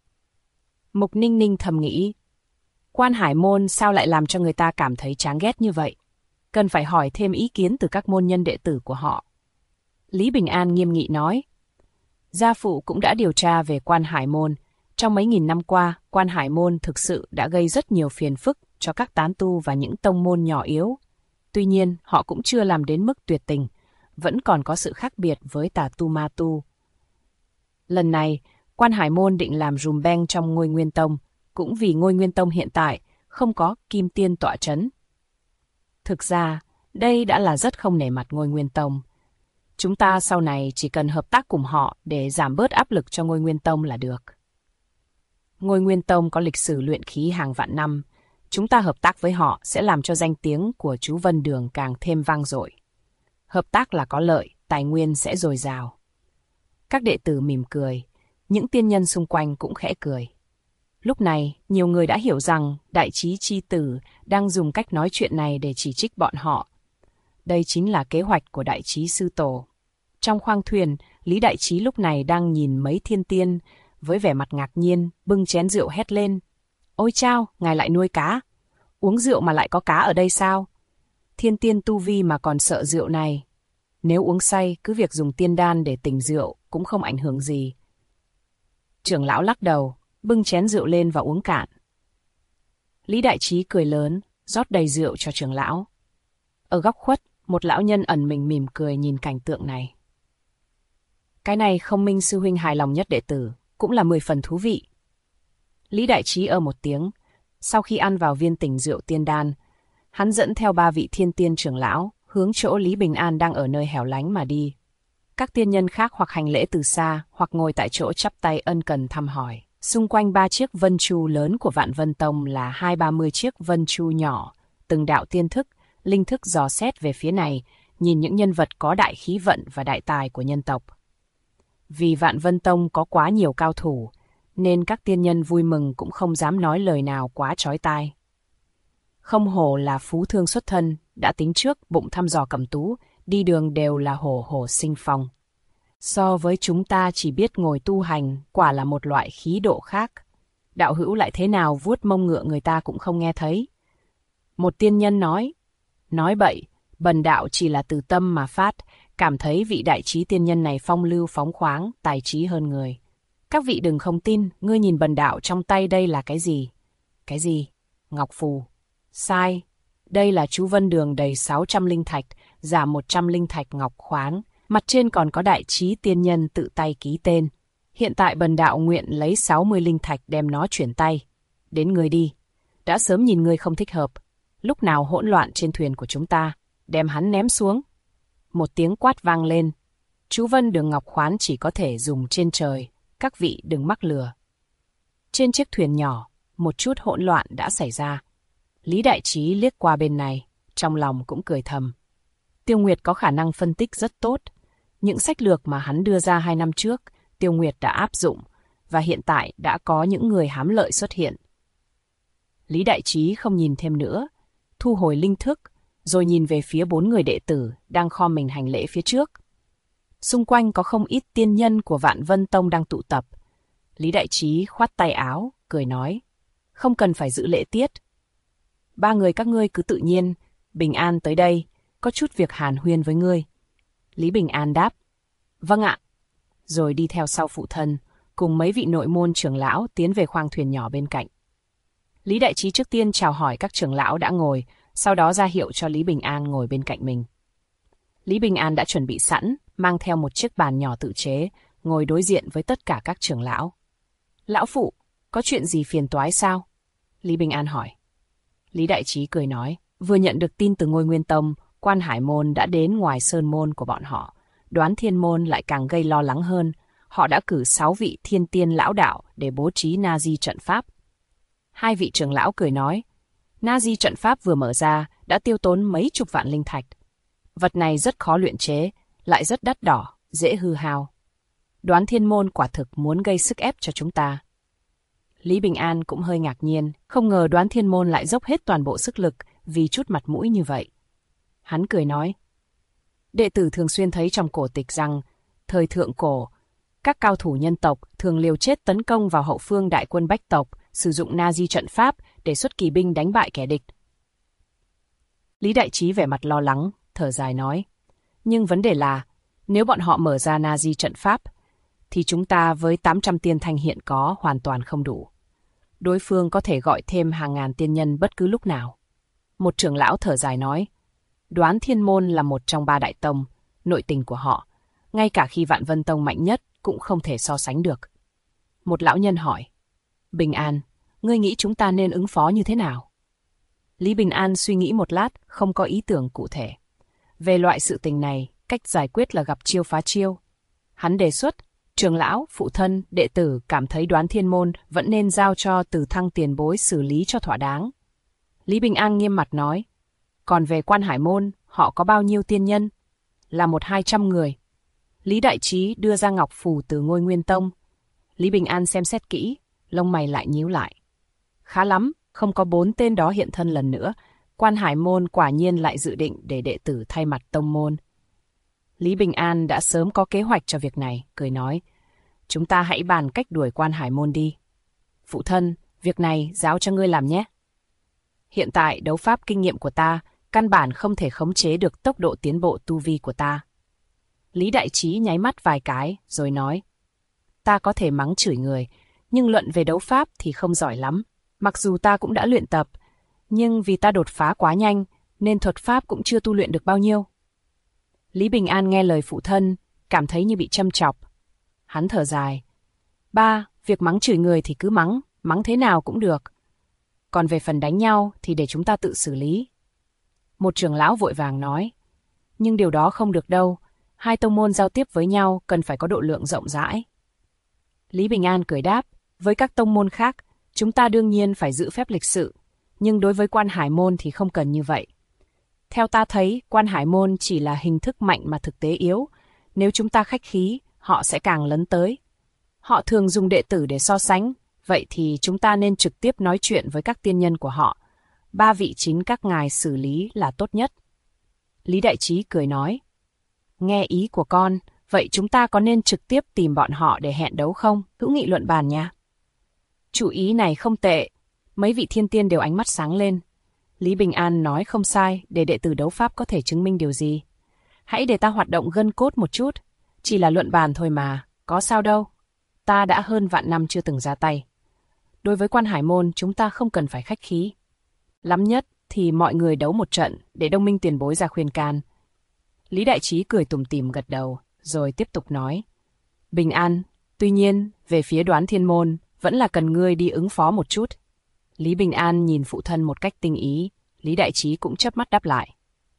Mục Ninh Ninh thầm nghĩ, Quan Hải môn sao lại làm cho người ta cảm thấy chán ghét như vậy? Cần phải hỏi thêm ý kiến từ các môn nhân đệ tử của họ. Lý Bình An nghiêm nghị nói, gia phụ cũng đã điều tra về Quan Hải môn. Trong mấy nghìn năm qua, Quan Hải môn thực sự đã gây rất nhiều phiền phức cho các tán tu và những tông môn nhỏ yếu. Tuy nhiên, họ cũng chưa làm đến mức tuyệt tình, vẫn còn có sự khác biệt với tà tu ma tu. Lần này, Quan Hải môn định làm rùm beng trong Ngôi Nguyên Tông, cũng vì Ngôi Nguyên Tông hiện tại không có kim tiên tọa trấn. Thực ra, đây đã là rất không nể mặt Ngôi Nguyên Tông. Chúng ta sau này chỉ cần hợp tác cùng họ để giảm bớt áp lực cho Ngôi Nguyên Tông là được. Ngôi Nguyên Tông có lịch sử luyện khí hàng vạn năm. Chúng ta hợp tác với họ sẽ làm cho danh tiếng của chú Vân Đường càng thêm vang dội. Hợp tác là có lợi, tài nguyên sẽ dồi dào. Các đệ tử mỉm cười, những tiên nhân xung quanh cũng khẽ cười. Lúc này, nhiều người đã hiểu rằng Đại Trí Chi Tử đang dùng cách nói chuyện này để chỉ trích bọn họ. Đây chính là kế hoạch của Đại Trí Sư Tổ. Trong khoang thuyền, Lý Đại Trí lúc này đang nhìn mấy thiên tiên, với vẻ mặt ngạc nhiên, bưng chén rượu hét lên. Ôi chao, ngài lại nuôi cá. Uống rượu mà lại có cá ở đây sao? Thiên tiên tu vi mà còn sợ rượu này. Nếu uống say, cứ việc dùng tiên đan để tỉnh rượu cũng không ảnh hưởng gì. Trưởng lão lắc đầu, bưng chén rượu lên và uống cạn. Lý Đại Trí cười lớn, rót đầy rượu cho trưởng lão. Ở góc khuất, một lão nhân ẩn mình mỉm cười nhìn cảnh tượng này. Cái này Không Minh sư huynh hài lòng nhất đệ tử, cũng là 10 phần thú vị. Lý Đại Trí một tiếng, sau khi ăn vào viên tỉnh rượu tiên đan, hắn dẫn theo 3 vị thiên tiên trưởng lão, hướng chỗ Lý Bình An đang ở nơi hẻo lánh mà đi. Các tiên nhân khác hoặc hành lễ từ xa, hoặc ngồi tại chỗ chắp tay ân cần thăm hỏi. Xung quanh 3 chiếc vân chu lớn của Vạn Vân Tông là 20-30 chiếc vân chu nhỏ, từng đạo tiên thức, linh thức dò xét về phía này, nhìn những nhân vật có đại khí vận và đại tài của nhân tộc. Vì Vạn Vân Tông có quá nhiều cao thủ, nên các tiên nhân vui mừng cũng không dám nói lời nào quá chói tai. Không hổ là phú thương xuất thân, đã tính trước bụng thăm dò cầm tú, đi đường đều là hổ hổ sinh phong. So với chúng ta chỉ biết ngồi tu hành, quả là một loại khí độ khác. Đạo hữu lại thế nào vuốt mông ngựa người ta cũng không nghe thấy. Một tiên nhân nói bậy, bần đạo chỉ là từ tâm mà phát, cảm thấy vị đại trí tiên nhân này phong lưu phóng khoáng, tài trí hơn người. Các vị đừng không tin, ngươi nhìn bần đạo trong tay đây là cái gì? Cái gì? Ngọc phù. Sai, đây là chú Vân Đường đầy 600 linh thạch, giảm 100 linh thạch ngọc khoáng, mặt trên còn có đại trí tiên nhân tự tay ký tên. Hiện tại bần đạo nguyện lấy 60 linh thạch đem nó chuyển tay. Đến ngươi đi. Đã sớm nhìn ngươi không thích hợp. Lúc nào hỗn loạn trên thuyền của chúng ta, đem hắn ném xuống. Một tiếng quát vang lên. Chú Vân Đường ngọc khoán chỉ có thể dùng trên trời, các vị đừng mắc lừa. Trên chiếc thuyền nhỏ, một chút hỗn loạn đã xảy ra. Lý Đại Trí liếc qua bên này, trong lòng cũng cười thầm. Tiêu Nguyệt có khả năng phân tích rất tốt. Những sách lược mà hắn đưa ra 2 năm trước, Tiêu Nguyệt đã áp dụng, và hiện tại đã có những người hám lợi xuất hiện. Lý Đại Trí không nhìn thêm nữa, thu hồi linh thức, rồi nhìn về phía 4 người đệ tử đang khom mình hành lễ phía trước. Xung quanh có không ít tiên nhân của Vạn Vân Tông đang tụ tập. Lý Đại Trí khoát tay áo, cười nói, không cần phải giữ lễ tiết. 3 người các ngươi cứ tự nhiên, Bình An tới đây, có chút việc hàn huyên với ngươi. Lý Bình An đáp, vâng ạ, rồi đi theo sau phụ thân, cùng mấy vị nội môn trưởng lão tiến về khoang thuyền nhỏ bên cạnh. Lý Đại Trí trước tiên chào hỏi các trưởng lão đã ngồi, sau đó ra hiệu cho Lý Bình An ngồi bên cạnh mình. Lý Bình An đã chuẩn bị sẵn, mang theo một chiếc bàn nhỏ tự chế, ngồi đối diện với tất cả các trưởng lão. Lão phụ, có chuyện gì phiền toái sao? Lý Bình An hỏi. Lý Đại Trí cười nói, vừa nhận được tin từ Ngôi Nguyên Tông, Quan Hải Môn đã đến ngoài sơn môn của bọn họ. Đoán Thiên Môn lại càng gây lo lắng hơn. Họ đã cử 6 vị thiên tiên lão đạo để bố trí Na-di trận pháp. 2 vị trưởng lão cười nói, Na-di trận pháp vừa mở ra đã tiêu tốn mấy chục vạn linh thạch. Vật này rất khó luyện chế, lại rất đắt đỏ, dễ hư hao. Đoán Thiên Môn quả thực muốn gây sức ép cho chúng ta. Lý Bình An cũng hơi ngạc nhiên, không ngờ Đoán Thiên Môn lại dốc hết toàn bộ sức lực vì chút mặt mũi như vậy. Hắn cười nói, đệ tử thường xuyên thấy trong cổ tịch rằng, thời thượng cổ, các cao thủ nhân tộc thường liều chết tấn công vào hậu phương đại quân bách tộc, sử dụng Na-di trận pháp để xuất kỳ binh đánh bại kẻ địch. Lý Đại Trí vẻ mặt lo lắng, thở dài nói, nhưng vấn đề là, nếu bọn họ mở ra Na-di trận pháp, thì chúng ta với 800 tiên thanh hiện có hoàn toàn không đủ. Đối phương có thể gọi thêm hàng ngàn tiên nhân bất cứ lúc nào. Một trưởng lão thở dài nói, Đoán Thiên Môn là một trong 3 đại tông, nội tình của họ, ngay cả khi Vạn Vân Tông mạnh nhất cũng không thể so sánh được. Một lão nhân hỏi, Bình An, ngươi nghĩ chúng ta nên ứng phó như thế nào? Lý Bình An suy nghĩ một lát, không có ý tưởng cụ thể. Về loại sự tình này, cách giải quyết là gặp chiêu phá chiêu. Hắn đề xuất, trưởng lão, phụ thân, đệ tử cảm thấy Đoán Thiên Môn vẫn nên giao cho Từ Thăng tiền bối xử lý cho thỏa đáng. Lý Bình An nghiêm mặt nói, còn về Quan Hải Môn, họ có bao nhiêu tiên nhân? Là 100-200 người. Lý Đại Trí đưa ra ngọc phù từ Ngôi Nguyên Tông. Lý Bình An xem xét kỹ, lông mày lại nhíu lại. Khá lắm, không có 4 tên đó hiện thân lần nữa. Quan Hải Môn quả nhiên lại dự định để đệ tử thay mặt tông môn. Lý Bình An đã sớm có kế hoạch cho việc này, cười nói, chúng ta hãy bàn cách đuổi Quan Hải Môn đi. Phụ thân, việc này giao cho ngươi làm nhé. Hiện tại đấu pháp kinh nghiệm của ta, căn bản không thể khống chế được tốc độ tiến bộ tu vi của ta. Lý Đại Trí nháy mắt vài cái, rồi nói, ta có thể mắng chửi người, nhưng luận về đấu pháp thì không giỏi lắm. Mặc dù ta cũng đã luyện tập, nhưng vì ta đột phá quá nhanh, nên thuật pháp cũng chưa tu luyện được bao nhiêu. Lý Bình An nghe lời phụ thân, cảm thấy như bị châm chọc. Hắn thở dài. Ba, việc mắng chửi người thì cứ mắng, mắng thế nào cũng được. Còn về phần đánh nhau thì để chúng ta tự xử lý. Một trưởng lão vội vàng nói. Nhưng điều đó không được đâu, 2 tông môn giao tiếp với nhau cần phải có độ lượng rộng rãi. Lý Bình An cười đáp, với các tông môn khác, chúng ta đương nhiên phải giữ phép lịch sự, nhưng đối với Quan Hải Môn thì không cần như vậy. Theo ta thấy, Quan Hải Môn chỉ là hình thức mạnh mà thực tế yếu. Nếu chúng ta khách khí, họ sẽ càng lấn tới. Họ thường dùng đệ tử để so sánh, vậy thì chúng ta nên trực tiếp nói chuyện với các tiên nhân của họ. 3 vị chính các ngài xử lý là tốt nhất. Lý Đại Trí cười nói, nghe ý của con, vậy chúng ta có nên trực tiếp tìm bọn họ để hẹn đấu không? Hữu nghị luận bàn nha. Chủ ý này không tệ, mấy vị thiên tiên đều ánh mắt sáng lên. Lý Bình An nói không sai, để đệ tử đấu pháp có thể chứng minh điều gì. Hãy để ta hoạt động gân cốt một chút, chỉ là luận bàn thôi mà, có sao đâu. Ta đã hơn vạn năm chưa từng ra tay. Đối với Quan Hải Môn chúng ta không cần phải khách khí. Lắm nhất thì mọi người đấu một trận để Đông Minh tiền bối ra khuyên can. Lý Đại Trí cười tủm tỉm gật đầu, rồi tiếp tục nói. Bình An, tuy nhiên, về phía Đoán Thiên Môn, vẫn là cần ngươi đi ứng phó một chút. Lý Bình An nhìn phụ thân một cách tinh ý, Lý Đại Trí cũng chớp mắt đáp lại.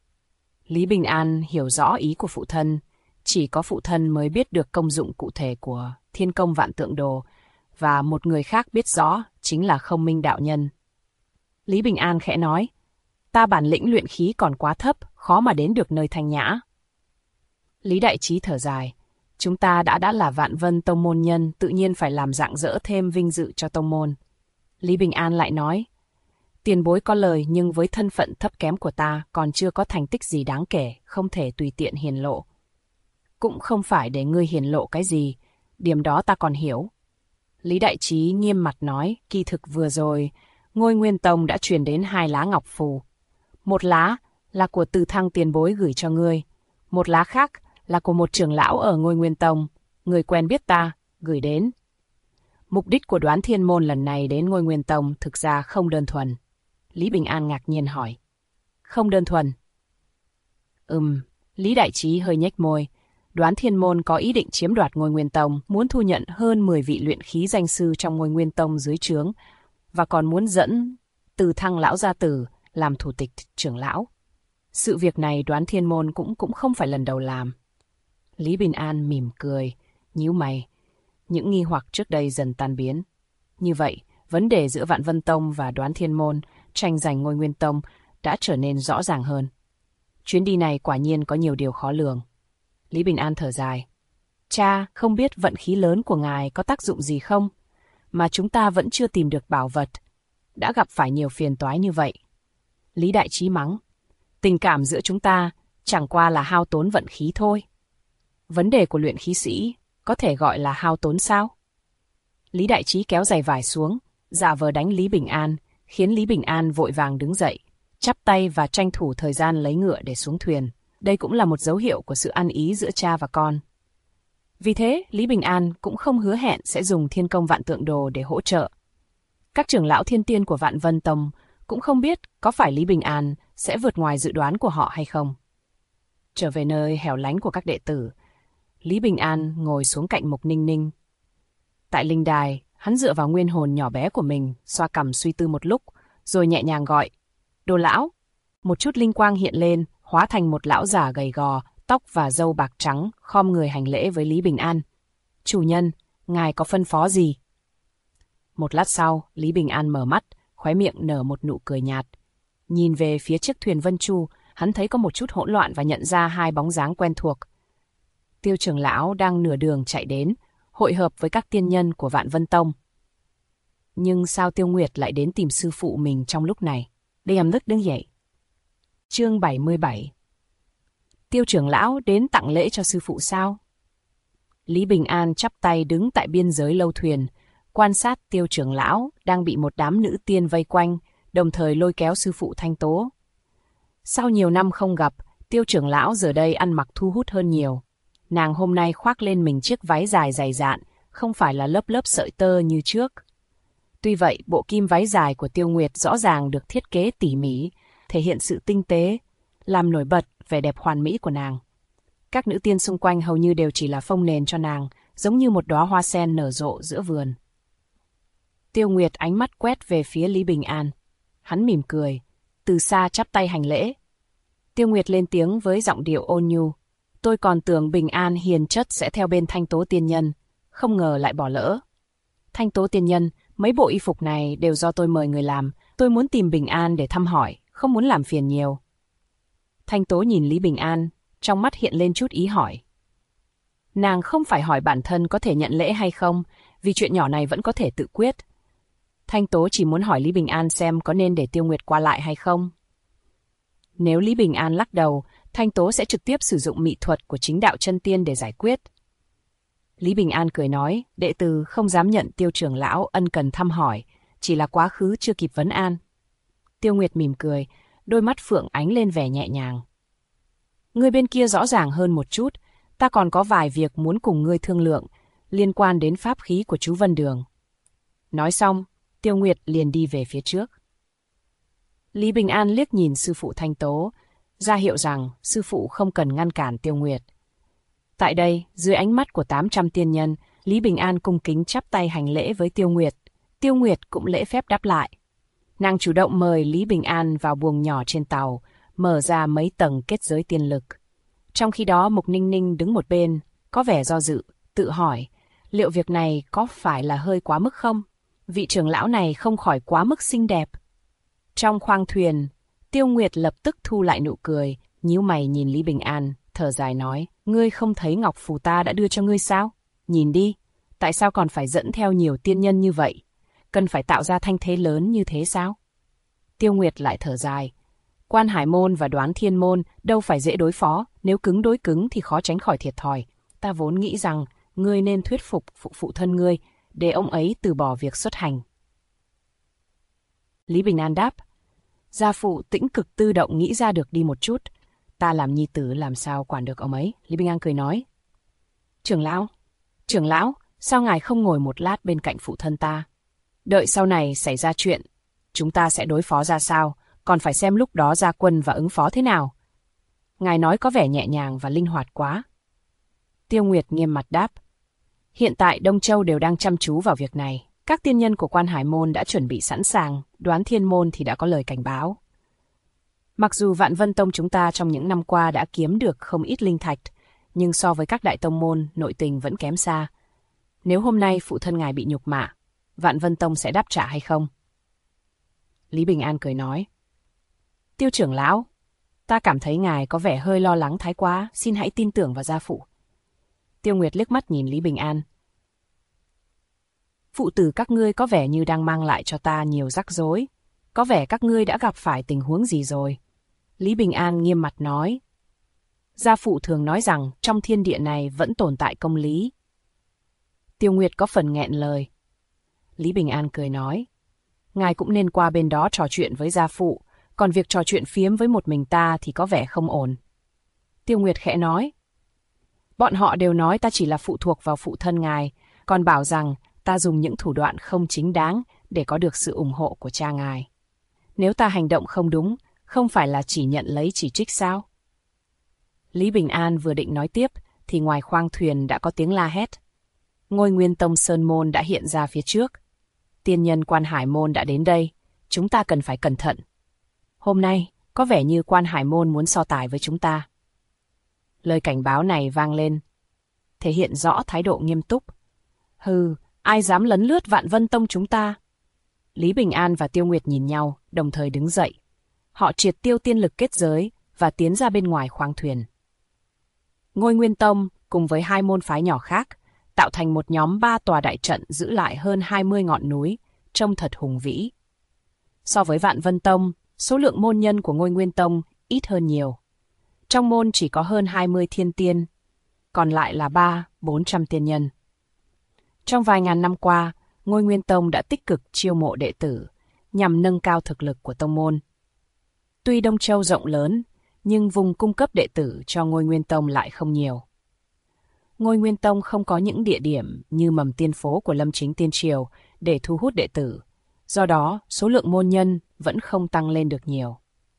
Lý Bình An hiểu rõ ý của phụ thân, chỉ có phụ thân mới biết được công dụng cụ thể của Thiên Công Vạn Tượng Đồ, và một người khác biết rõ chính là Không Minh đạo nhân. Lý Bình An khẽ nói, ta bản lĩnh luyện khí còn quá thấp, khó mà đến được nơi thanh nhã. Lý Đại Trí thở dài, chúng ta đã là Vạn Vân Tông môn nhân, tự nhiên phải làm rạng rỡ thêm vinh dự cho tông môn. Lý Bình An lại nói, tiền bối có lời nhưng với thân phận thấp kém của ta còn chưa có thành tích gì đáng kể, không thể tùy tiện hiển lộ. Cũng không phải để ngươi hiển lộ cái gì, điểm đó ta còn hiểu. Lý Đại Trí nghiêm mặt nói, kỳ thực vừa rồi, Ngôi Nguyên Tông đã truyền đến 2 lá ngọc phù. Một lá là của Từ Thăng tiền bối gửi cho ngươi, một lá khác là của một trưởng lão ở Ngôi Nguyên Tông, người quen biết ta, gửi đến. Mục đích của Đoán Thiên Môn lần này đến Ngôi Nguyên Tông thực ra không đơn thuần. Lý Bình An ngạc nhiên hỏi. Không đơn thuần? Lý Đại Trí hơi nhếch môi. Đoán Thiên Môn có ý định chiếm đoạt Ngôi Nguyên Tông, muốn thu nhận hơn 10 vị luyện khí danh sư trong Ngôi Nguyên Tông dưới trướng, và còn muốn dẫn Từ Thăng lão gia tử làm thủ tịch trưởng lão. Sự việc này Đoán Thiên Môn cũng không phải lần đầu làm. Lý Bình An mỉm cười, nhíu mày. Những nghi hoặc trước đây dần tan biến. Như vậy, vấn đề giữa Vạn Vân Tông và Đoán Thiên Môn tranh giành Ngôi Nguyên Tông đã trở nên rõ ràng hơn. Chuyến đi này quả nhiên có nhiều điều khó lường. Lý Bình An thở dài. Cha, không biết vận khí lớn của ngài có tác dụng gì không? Mà chúng ta vẫn chưa tìm được bảo vật. Đã gặp phải nhiều phiền toái như vậy. Lý Đại Trí mắng. Tình cảm giữa chúng ta chẳng qua là hao tốn vận khí thôi. Vấn đề của luyện khí sĩ có thể gọi là hao tốn sao? Lý Đại Trí kéo giày vải xuống, giả vờ đánh Lý Bình An, khiến Lý Bình An vội vàng đứng dậy, chắp tay và tranh thủ thời gian lấy ngựa để xuống thuyền. Đây cũng là một dấu hiệu của sự ăn ý giữa cha và con. Vì thế, Lý Bình An cũng không hứa hẹn sẽ dùng Thiên Công Vạn Tượng Đồ để hỗ trợ. Các trưởng lão thiên tiên của Vạn Vân Tông cũng không biết có phải Lý Bình An sẽ vượt ngoài dự đoán của họ hay không. Trở về nơi hẻo lánh của các đệ tử, Lý Bình An ngồi xuống cạnh Mục Ninh Ninh. Tại linh đài, hắn dựa vào nguyên hồn nhỏ bé của mình, xoa cằm suy tư một lúc, rồi nhẹ nhàng gọi, Đồ lão. Một chút linh quang hiện lên, hóa thành một lão già gầy gò, tóc và râu bạc trắng, khom người hành lễ với Lý Bình An. Chủ nhân, ngài có phân phó gì? Một lát sau, Lý Bình An mở mắt, khóe miệng nở một nụ cười nhạt. Nhìn về phía chiếc thuyền Vân Chu, hắn thấy có một chút hỗn loạn và nhận ra 2 bóng dáng quen thuộc. Tiêu trưởng lão đang nửa đường chạy đến, hội hợp với các tiên nhân của Vạn Vân Tông. Nhưng sao Tiêu Nguyệt lại đến tìm sư phụ mình trong lúc này? Đây em nức đứng dậy. Chương 77. Tiêu trưởng lão đến tặng lễ cho sư phụ sao? Lý Bình An chắp tay đứng tại biên giới lâu thuyền, quan sát Tiêu trưởng lão đang bị một đám nữ tiên vây quanh, đồng thời lôi kéo sư phụ Thanh Tố. Sau nhiều năm không gặp, Tiêu trưởng lão giờ đây ăn mặc thu hút hơn nhiều. Nàng hôm nay khoác lên mình chiếc váy dài dày dạn, không phải là lớp lớp sợi tơ như trước. Tuy vậy, bộ kim váy dài của Tiêu Nguyệt rõ ràng được thiết kế tỉ mỉ, thể hiện sự tinh tế, làm nổi bật vẻ đẹp hoàn mỹ của nàng. Các nữ tiên xung quanh hầu như đều chỉ là phông nền cho nàng, giống như một đóa hoa sen nở rộ giữa vườn. Tiêu Nguyệt ánh mắt quét về phía Lý Bình An. Hắn mỉm cười, từ xa chắp tay hành lễ. Tiêu Nguyệt lên tiếng với giọng điệu ôn nhu. Tôi còn tưởng Bình An hiền chất sẽ theo bên Thanh Tố tiên nhân, không ngờ lại bỏ lỡ. Thanh Tố tiên nhân, mấy bộ y phục này đều do tôi mời người làm, tôi muốn tìm Bình An để thăm hỏi, không muốn làm phiền nhiều. Thanh Tố nhìn Lý Bình An, trong mắt hiện lên chút ý hỏi. Nàng không phải hỏi bản thân có thể nhận lễ hay không, vì chuyện nhỏ này vẫn có thể tự quyết. Thanh Tố chỉ muốn hỏi Lý Bình An xem có nên để Tiêu Nguyệt qua lại hay không. Nếu Lý Bình An lắc đầu, Thanh Tố sẽ trực tiếp sử dụng mị thuật của chính đạo chân tiên để giải quyết. Lý Bình An cười nói, đệ tử không dám nhận Tiêu trưởng lão ân cần thăm hỏi, chỉ là quá khứ chưa kịp vấn an. Tiêu Nguyệt mỉm cười, đôi mắt phượng ánh lên vẻ nhẹ nhàng. Ngươi bên kia rõ ràng hơn một chút, ta còn có vài việc muốn cùng ngươi thương lượng, liên quan đến pháp khí của chú Vân Đường. Nói xong, Tiêu Nguyệt liền đi về phía trước. Lý Bình An liếc nhìn sư phụ Thanh Tố, ra hiệu rằng sư phụ không cần ngăn cản Tiêu Nguyệt. Tại đây, dưới ánh mắt của 800 tiên nhân, Lý Bình An cung kính chắp tay hành lễ với Tiêu Nguyệt. Tiêu Nguyệt cũng lễ phép đáp lại. Nàng chủ động mời Lý Bình An vào buồng nhỏ trên tàu, mở ra mấy tầng kết giới tiên lực. Trong khi đó Mục Ninh Ninh đứng một bên, có vẻ do dự, tự hỏi, liệu việc này có phải là hơi quá mức không? Vị trưởng lão này không khỏi quá mức xinh đẹp. Trong khoang thuyền, Tiêu Nguyệt lập tức thu lại nụ cười, nhíu mày nhìn Lý Bình An, thở dài nói, ngươi không thấy ngọc phù ta đã đưa cho ngươi sao? Nhìn đi, tại sao còn phải dẫn theo nhiều tiên nhân như vậy? Cần phải tạo ra thanh thế lớn như thế sao? Tiêu Nguyệt lại thở dài. Quan Hải Môn và Đoán Thiên Môn đâu phải dễ đối phó, nếu cứng đối cứng thì khó tránh khỏi thiệt thòi. Ta vốn nghĩ rằng ngươi nên thuyết phục phụ thân ngươi, để ông ấy từ bỏ việc xuất hành. Lý Bình An đáp, gia phụ tĩnh cực tự động nghĩ ra được đi một chút, ta làm nhi tử làm sao quản được ông ấy. Lý Bình An cười nói, trưởng lão, sao ngài không ngồi một lát bên cạnh phụ thân ta? Đợi sau này xảy ra chuyện, chúng ta sẽ đối phó ra sao, còn phải xem lúc đó ra quân và ứng phó thế nào. Ngài nói có vẻ nhẹ nhàng và linh hoạt quá. Tiêu Nguyệt nghiêm mặt đáp, hiện tại Đông Châu đều đang chăm chú vào việc này. Các tiên nhân của Quan Hải Môn đã chuẩn bị sẵn sàng, Đoán Thiên Môn thì đã có lời cảnh báo. Mặc dù Vạn Vân Tông chúng ta trong những năm qua đã kiếm được không ít linh thạch, nhưng so với các đại tông môn, nội tình vẫn kém xa. Nếu hôm nay phụ thân ngài bị nhục mạ, Vạn Vân Tông sẽ đáp trả hay không? Lý Bình An cười nói, Tiêu trưởng lão, ta cảm thấy ngài có vẻ hơi lo lắng thái quá, xin hãy tin tưởng vào gia phụ. Tiêu Nguyệt liếc mắt nhìn Lý Bình An. Phụ tử các ngươi có vẻ như đang mang lại cho ta nhiều rắc rối. Có vẻ các ngươi đã gặp phải tình huống gì rồi? Lý Bình An nghiêm mặt nói. Gia phụ thường nói rằng trong thiên địa này vẫn tồn tại công lý. Tiêu Nguyệt có phần nghẹn lời. Lý Bình An cười nói. Ngài cũng nên qua bên đó trò chuyện với gia phụ, còn việc trò chuyện phiếm với một mình ta thì có vẻ không ổn. Tiêu Nguyệt khẽ nói. Bọn họ đều nói ta chỉ là phụ thuộc vào phụ thân ngài, còn bảo rằng ta dùng những thủ đoạn không chính đáng để có được sự ủng hộ của cha ngài. Nếu ta hành động không đúng, không phải là chỉ nhận lấy chỉ trích sao? Lý Bình An vừa định nói tiếp, thì ngoài khoang thuyền đã có tiếng la hét. Ngôi Nguyên Tông Sơn Môn đã hiện ra phía trước. Tiên nhân Quan Hải Môn đã đến đây, chúng ta cần phải cẩn thận. Hôm nay, có vẻ như Quan Hải Môn muốn so tài với chúng ta. Lời cảnh báo này vang lên, thể hiện rõ thái độ nghiêm túc. Hừ, ai dám lấn lướt Vạn Vân Tông chúng ta? Lý Bình An và Tiêu Nguyệt nhìn nhau, đồng thời đứng dậy. Họ triệt tiêu tiên lực kết giới và tiến ra bên ngoài khoang thuyền. Ngôi Nguyên Tông cùng với hai môn phái nhỏ khác tạo thành một nhóm 3 tòa đại trận giữ lại hơn 20 ngọn núi, trông thật hùng vĩ. So với Vạn Vân Tông, số lượng môn nhân của Ngôi Nguyên Tông ít hơn nhiều. Trong môn chỉ có hơn 20 thiên tiên, còn lại là 300-400 tiên nhân. Trong vài ngàn năm qua, Ngôi Nguyên Tông đã tích cực chiêu mộ đệ tử, nhằm nâng cao thực lực của tông môn. Tuy Đông Châu rộng lớn, nhưng vùng cung cấp đệ tử cho Ngôi Nguyên Tông lại không nhiều. Ngôi Nguyên Tông không có những địa điểm như Mầm Tiên Phố của Lâm Chính Tiên Triều để thu hút đệ tử, do đó số lượng môn nhân vẫn không tăng lên được nhiều.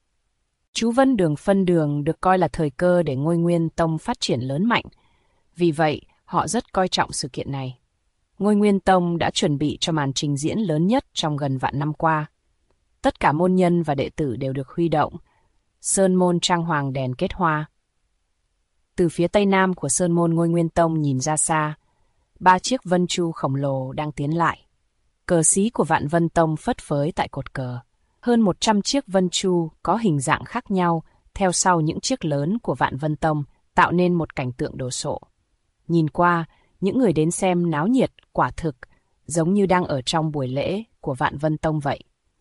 Chú Vân Đường phân đường được coi là thời cơ để Ngôi Nguyên Tông phát triển lớn mạnh, vì vậy họ rất coi trọng sự kiện này. Ngôi Nguyên Tông đã chuẩn bị cho màn trình diễn lớn nhất trong gần vạn năm qua. Tất cả môn nhân và đệ tử đều được huy động. Sơn môn trang hoàng đèn kết hoa. Từ phía tây nam của Sơn môn Ngôi Nguyên Tông nhìn ra xa, 3 chiếc vân chu khổng lồ đang tiến lại. Cờ xí của Vạn Vân Tông phất phới tại cột cờ. Hơn 100 chiếc vân chu có hình dạng khác nhau theo sau những chiếc lớn của Vạn Vân Tông, tạo nên một cảnh tượng đồ sộ. Nhìn qua, những người đến xem náo nhiệt quả thực giống như đang ở trong buổi lễ của Vạn Vân Tông vậy.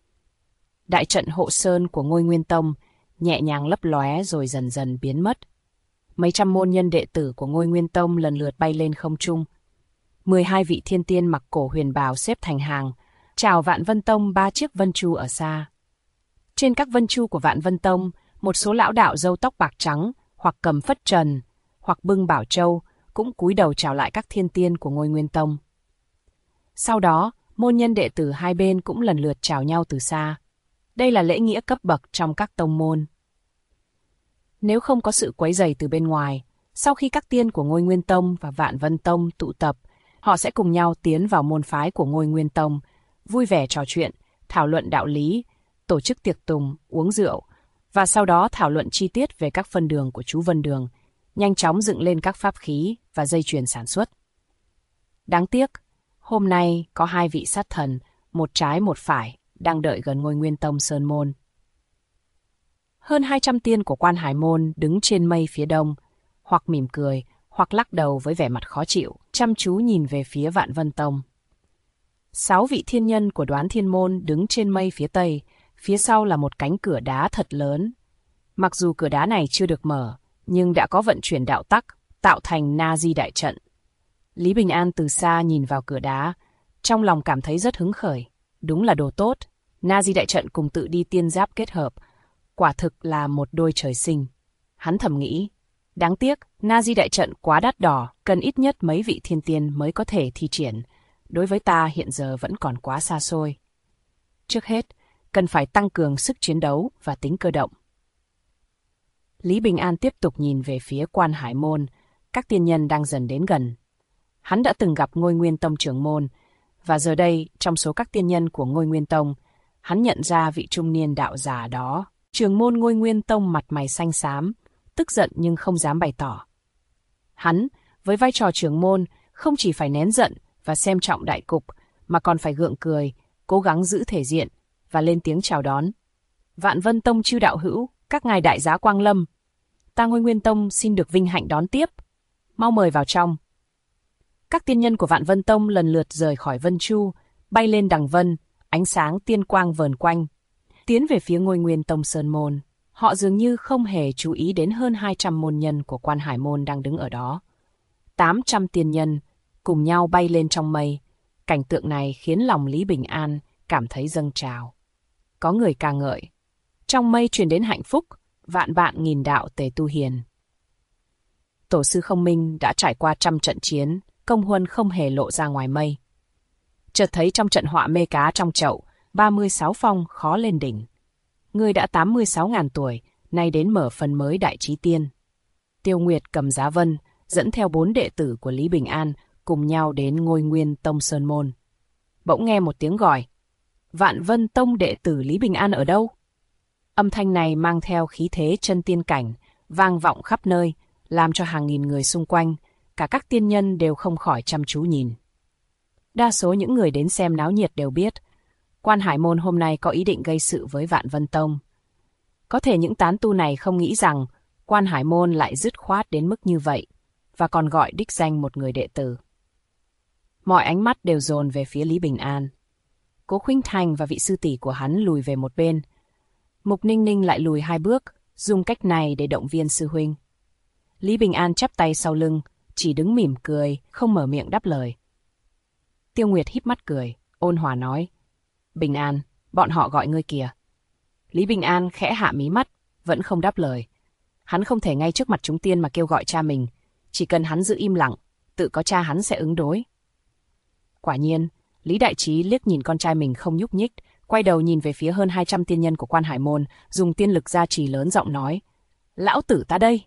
Đại trận hộ sơn của Ngôi Nguyên Tông nhẹ nhàng lấp lóe rồi dần dần biến mất. Mấy trăm môn nhân đệ tử của Ngôi Nguyên Tông lần lượt bay lên không trung. 12 vị thiên tiên mặc cổ huyền bào xếp thành hàng, chào Vạn Vân Tông 3 chiếc vân chu ở xa. Trên các vân chu của Vạn Vân Tông, một số lão đạo râu tóc bạc trắng, hoặc cầm phất trần, hoặc bưng bảo châu, cũng cúi đầu chào lại các thiên tiên của Ngôi Nguyên Tông. Sau đó, môn nhân đệ tử hai bên cũng lần lượt chào nhau từ xa. Đây là lễ nghĩa cấp bậc trong các tông môn. Nếu không có sự quấy rầy từ bên ngoài, sau khi các tiên của Ngôi Nguyên Tông và Vạn Vân Tông tụ tập, họ sẽ cùng nhau tiến vào môn phái của Ngôi Nguyên Tông, vui vẻ trò chuyện, thảo luận đạo lý, tổ chức tiệc tùng, uống rượu, và sau đó thảo luận chi tiết về các phân đường của chú Vân Đường, nhanh chóng dựng lên các pháp khí và dây chuyền sản xuất. Đáng tiếc, hôm nay có 2 vị sát thần, một trái một phải, đang đợi gần ngôi Nguyên Tông Sơn Môn. Hơn 200 tiên của Quan Hải Môn đứng trên mây phía đông, hoặc mỉm cười, hoặc lắc đầu với vẻ mặt khó chịu, chăm chú nhìn về phía Vạn Vân Tông. 6 vị thiên nhân của Đoán Thiên Môn đứng trên mây phía tây, phía sau là một cánh cửa đá thật lớn. Mặc dù cửa đá này chưa được mở, nhưng đã có vận chuyển đạo tắc, tạo thành Na Di đại trận. Lý Bình An từ xa nhìn vào cửa đá, trong lòng cảm thấy rất hứng khởi. Đúng là đồ tốt, Na Di đại trận cùng tự đi tiên giáp kết hợp, quả thực là một đôi trời sinh. Hắn thầm nghĩ, đáng tiếc, Na Di đại trận quá đắt đỏ, cần ít nhất mấy vị thiên tiên mới có thể thi triển. Đối với ta hiện giờ vẫn còn quá xa xôi. Trước hết, cần phải tăng cường sức chiến đấu và tính cơ động. Lý Bình An tiếp tục nhìn về phía Quan Hải Môn, các tiên nhân đang dần đến gần. Hắn đã từng gặp Ngôi Nguyên Tông trưởng môn, và giờ đây, trong số các tiên nhân của Ngôi Nguyên Tông, hắn nhận ra vị trung niên đạo giả đó. Trưởng môn Ngôi Nguyên Tông mặt mày xanh xám, tức giận nhưng không dám bày tỏ. Hắn, với vai trò trưởng môn, không chỉ phải nén giận và xem trọng đại cục, mà còn phải gượng cười, cố gắng giữ thể diện và lên tiếng chào đón. Vạn Vân Tông chư đạo hữu, các ngài đại giá quang lâm. Ta Ngôi Nguyên Tông xin được vinh hạnh đón tiếp. Mau mời vào trong. Các tiên nhân của Vạn Vân Tông lần lượt rời khỏi Vân Chu, bay lên đằng vân, ánh sáng tiên quang vờn quanh, tiến về phía Ngôi Nguyên Tông Sơn Môn. Họ dường như không hề chú ý đến hơn 200 môn nhân của Quan Hải Môn đang đứng ở đó. 800 tiên nhân cùng nhau bay lên trong mây. Cảnh tượng này khiến lòng Lý Bình An cảm thấy dâng trào. Có người ca ngợi. Trong mây truyền đến hạnh phúc, vạn vạn nghìn đạo tề tu hiền. Tổ sư Không Minh đã trải qua trăm trận chiến, công huân không hề lộ ra ngoài mây. Chợt thấy trong trận họa mê cá trong chậu, 36 phong khó lên đỉnh. Ngươi đã 86.000 tuổi, nay đến mở phần mới đại trí tiên. Tiêu Nguyệt cầm giá vân, dẫn theo 4 đệ tử của Lý Bình An, cùng nhau đến Ngôi Nguyên Tông Sơn Môn. Bỗng nghe một tiếng gọi. Vạn Vân Tông đệ tử Lý Bình An ở đâu? Âm thanh này mang theo khí thế chân tiên cảnh, vang vọng khắp nơi, làm cho hàng nghìn người xung quanh, cả các tiên nhân đều không khỏi chăm chú nhìn. Đa số những người đến xem náo nhiệt đều biết, Quan Hải Môn hôm nay có ý định gây sự với Vạn Vân Tông. Có thể những tán tu này không nghĩ rằng Quan Hải Môn lại dứt khoát đến mức như vậy, và còn gọi đích danh một người đệ tử. Mọi ánh mắt đều dồn về phía Lý Bình An. Cố Khuynh Thành và vị sư tỷ của hắn lùi về một bên. Mục Ninh Ninh lại lùi 2 bước, dùng cách này để động viên sư huynh. Lý Bình An chắp tay sau lưng, chỉ đứng mỉm cười, không mở miệng đáp lời. Tiêu Nguyệt híp mắt cười, ôn hòa nói. Bình An, bọn họ gọi ngươi kìa. Lý Bình An khẽ hạ mí mắt, vẫn không đáp lời. Hắn không thể ngay trước mặt chúng tiên mà kêu gọi cha mình, chỉ cần hắn giữ im lặng, tự có cha hắn sẽ ứng đối. Quả nhiên, Lý Đại Trí liếc nhìn con trai mình không nhúc nhích, quay đầu nhìn về phía hơn 200 tiên nhân của Quan Hải Môn, dùng tiên lực gia trì lớn giọng nói. Lão tử ta đây!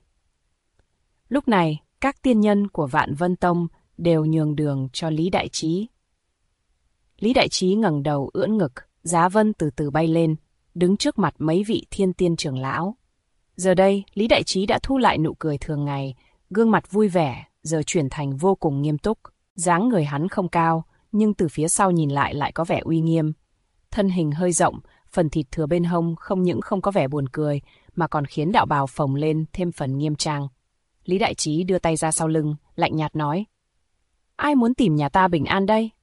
Lúc này, các tiên nhân của Vạn Vân Tông đều nhường đường cho Lý Đại Trí. Lý Đại Trí ngẩng đầu ưỡn ngực, giá vân từ từ bay lên, đứng trước mặt mấy vị thiên tiên trưởng lão. Giờ đây, Lý Đại Trí đã thu lại nụ cười thường ngày, gương mặt vui vẻ, giờ chuyển thành vô cùng nghiêm túc. Dáng người hắn không cao, nhưng từ phía sau nhìn lại có vẻ uy nghiêm. Thân hình hơi rộng, phần thịt thừa bên hông không những không có vẻ buồn cười, mà còn khiến đạo bào phồng lên thêm phần nghiêm trang. Lý Đại Trí đưa tay ra sau lưng, lạnh nhạt nói. Ai muốn tìm nhà ta Bình An đây?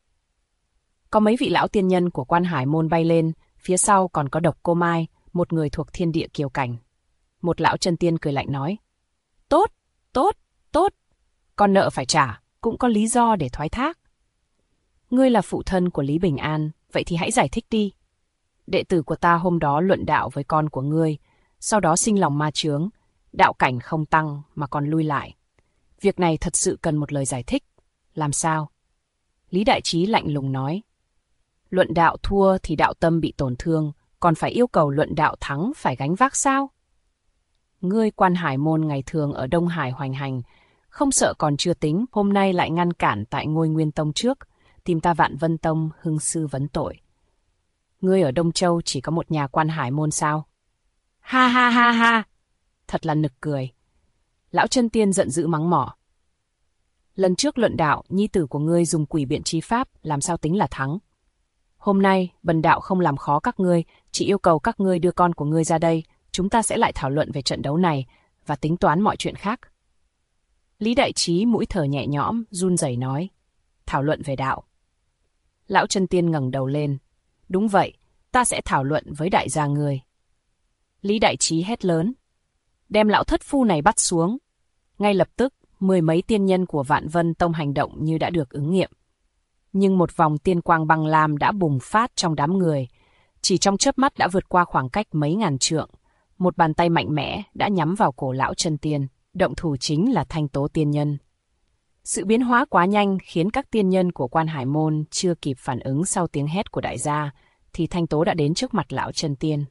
Có mấy vị lão tiên nhân của Quan Hải Môn bay lên, phía sau còn có Độc Cô Mai, một người thuộc thiên địa kiều cảnh. Một lão chân tiên cười lạnh nói. Tốt, tốt, tốt. Con nợ phải trả, cũng có lý do để thoái thác. Ngươi là phụ thân của Lý Bình An, vậy thì hãy giải thích đi. Đệ tử của ta hôm đó luận đạo với con của ngươi, sau đó sinh lòng ma chướng, đạo cảnh không tăng mà còn lui lại. Việc này thật sự cần một lời giải thích. Làm sao? Lý Đại Trí lạnh lùng nói. Luận đạo thua thì đạo tâm bị tổn thương, còn phải yêu cầu luận đạo thắng phải gánh vác sao? Ngươi Quan Hải Môn ngày thường ở Đông Hải hoành hành, không sợ còn chưa tính, hôm nay lại ngăn cản tại Ngôi Nguyên Tông trước, tìm ta Vạn Vân Tông hưng sư vấn tội. Ngươi ở Đông Châu chỉ có một nhà Quan Hải Môn sao? Ha ha ha ha! Thật là nực cười. Lão chân tiên giận dữ mắng mỏ. Lần trước luận đạo, nhi tử của ngươi dùng quỷ biện chi pháp, làm sao tính là thắng? Hôm nay, bần đạo không làm khó các ngươi, chỉ yêu cầu các ngươi đưa con của ngươi ra đây, chúng ta sẽ lại thảo luận về trận đấu này và tính toán mọi chuyện khác. Lý Đại Trí mũi thở nhẹ nhõm, run rẩy nói, thảo luận về đạo. Lão Chân Tiên ngẩng đầu lên, đúng vậy, ta sẽ thảo luận với đại gia ngươi. Lý Đại Trí hét lớn, đem lão thất phu này bắt xuống. Ngay lập tức, 10 mấy tiên nhân của Vạn Vân Tông hành động như đã được ứng nghiệm. Nhưng một vòng tiên quang băng lam đã bùng phát trong đám người, chỉ trong chớp mắt đã vượt qua khoảng cách mấy ngàn trượng. Một bàn tay mạnh mẽ đã nhắm vào cổ lão Chân Tiên, động thủ chính là Thanh Tố tiên nhân. Sự biến hóa quá nhanh khiến các tiên nhân của Quan Hải Môn chưa kịp phản ứng sau tiếng hét của đại gia, thì Thanh Tố đã đến trước mặt lão Chân Tiên.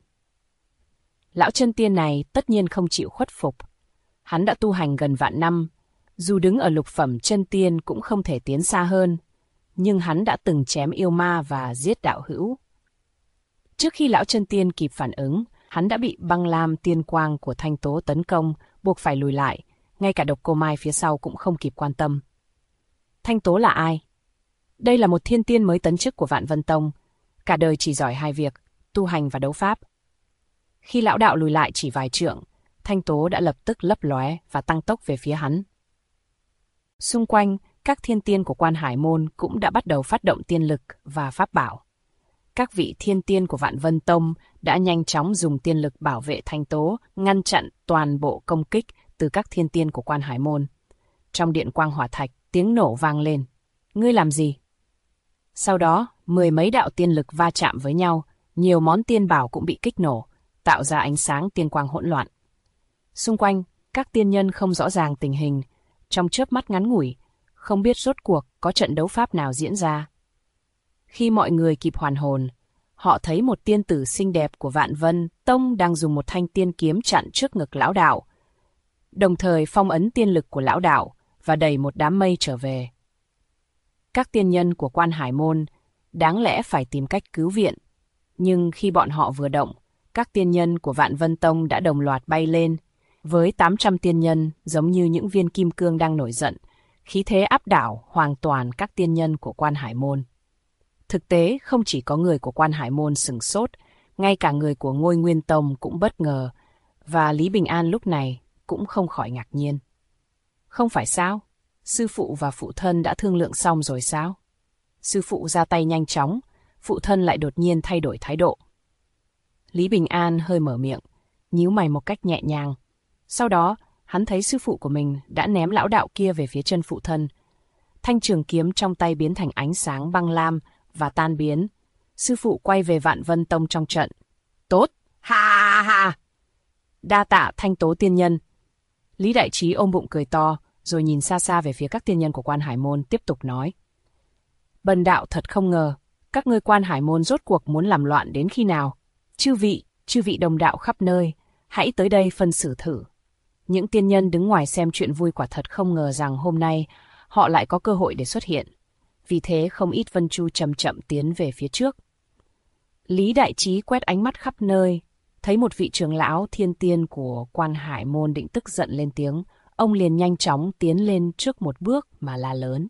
Lão Chân Tiên này tất nhiên không chịu khuất phục. Hắn đã tu hành gần vạn năm, dù đứng ở lục phẩm chân tiên cũng không thể tiến xa hơn, nhưng hắn đã từng chém yêu ma và giết đạo hữu. Trước khi lão Chân Tiên kịp phản ứng, hắn đã bị băng lam tiên quang của Thanh Tố tấn công, buộc phải lùi lại, ngay cả Độc Cô Mai phía sau cũng không kịp quan tâm. Thanh Tố là ai? Đây là một thiên tiên mới tấn chức của Vạn Vân Tông, cả đời chỉ giỏi hai việc, tu hành và đấu pháp. Khi lão đạo lùi lại chỉ vài trượng, Thanh Tố đã lập tức lấp lóe và tăng tốc về phía hắn. Xung quanh, các thiên tiên của Quan Hải Môn cũng đã bắt đầu phát động tiên lực và pháp bảo. Các vị thiên tiên của Vạn Vân Tông đã nhanh chóng dùng tiên lực bảo vệ Thanh Tố, ngăn chặn toàn bộ công kích từ các thiên tiên của Quan Hải Môn. Trong điện quang hỏa thạch, tiếng nổ vang lên. Ngươi làm gì? Sau đó, 10 mấy đạo tiên lực va chạm với nhau, nhiều món tiên bảo cũng bị kích nổ, tạo ra ánh sáng tiên quang hỗn loạn. Xung quanh, các tiên nhân không rõ ràng tình hình, trong chớp mắt ngắn ngủi, không biết rốt cuộc có trận đấu pháp nào diễn ra. Khi mọi người kịp hoàn hồn, họ thấy một tiên tử xinh đẹp của Vạn Vân Tông đang dùng một thanh tiên kiếm chặn trước ngực lão đạo, đồng thời phong ấn tiên lực của lão đạo và đẩy một đám mây trở về. Các tiên nhân của Quan Hải Môn đáng lẽ phải tìm cách cứu viện, nhưng khi bọn họ vừa động, các tiên nhân của Vạn Vân Tông đã đồng loạt bay lên, với 800 tiên nhân giống như những viên kim cương đang nổi giận, khí thế áp đảo hoàn toàn các tiên nhân của Quan Hải Môn. Thực tế, không chỉ có người của Quan Hải Môn sửng sốt, ngay cả người của Ngôi Nguyên Tông cũng bất ngờ, và Lý Bình An lúc này cũng không khỏi ngạc nhiên. Không phải sao? Sư phụ và phụ thân đã thương lượng xong rồi sao? Sư phụ ra tay nhanh chóng, phụ thân lại đột nhiên thay đổi thái độ. Lý Bình An hơi mở miệng, nhíu mày một cách nhẹ nhàng. Sau đó, hắn thấy sư phụ của mình đã ném lão đạo kia về phía chân phụ thân. Thanh trường kiếm trong tay biến thành ánh sáng băng lam và tan biến. Sư phụ quay về Vạn Vân Tông trong trận. Tốt! Ha ha! Đa tạ Thanh Tố tiên nhân. Lý Đại Trí ôm bụng cười to, rồi nhìn xa xa về phía các tiên nhân của Quan Hải Môn tiếp tục nói. Bần đạo thật không ngờ, các ngươi Quan Hải Môn rốt cuộc muốn làm loạn đến khi nào? Chư vị đồng đạo khắp nơi, hãy tới đây phân xử thử. Những tiên nhân đứng ngoài xem chuyện vui quả thật không ngờ rằng hôm nay họ lại có cơ hội để xuất hiện. Vì thế không ít Vân Chu chậm chậm tiến về phía trước. Lý Đại Trí quét ánh mắt khắp nơi, thấy một vị trưởng lão thiên tiên của Quan Hải Môn định tức giận lên tiếng, ông liền nhanh chóng tiến lên trước một bước mà la lớn.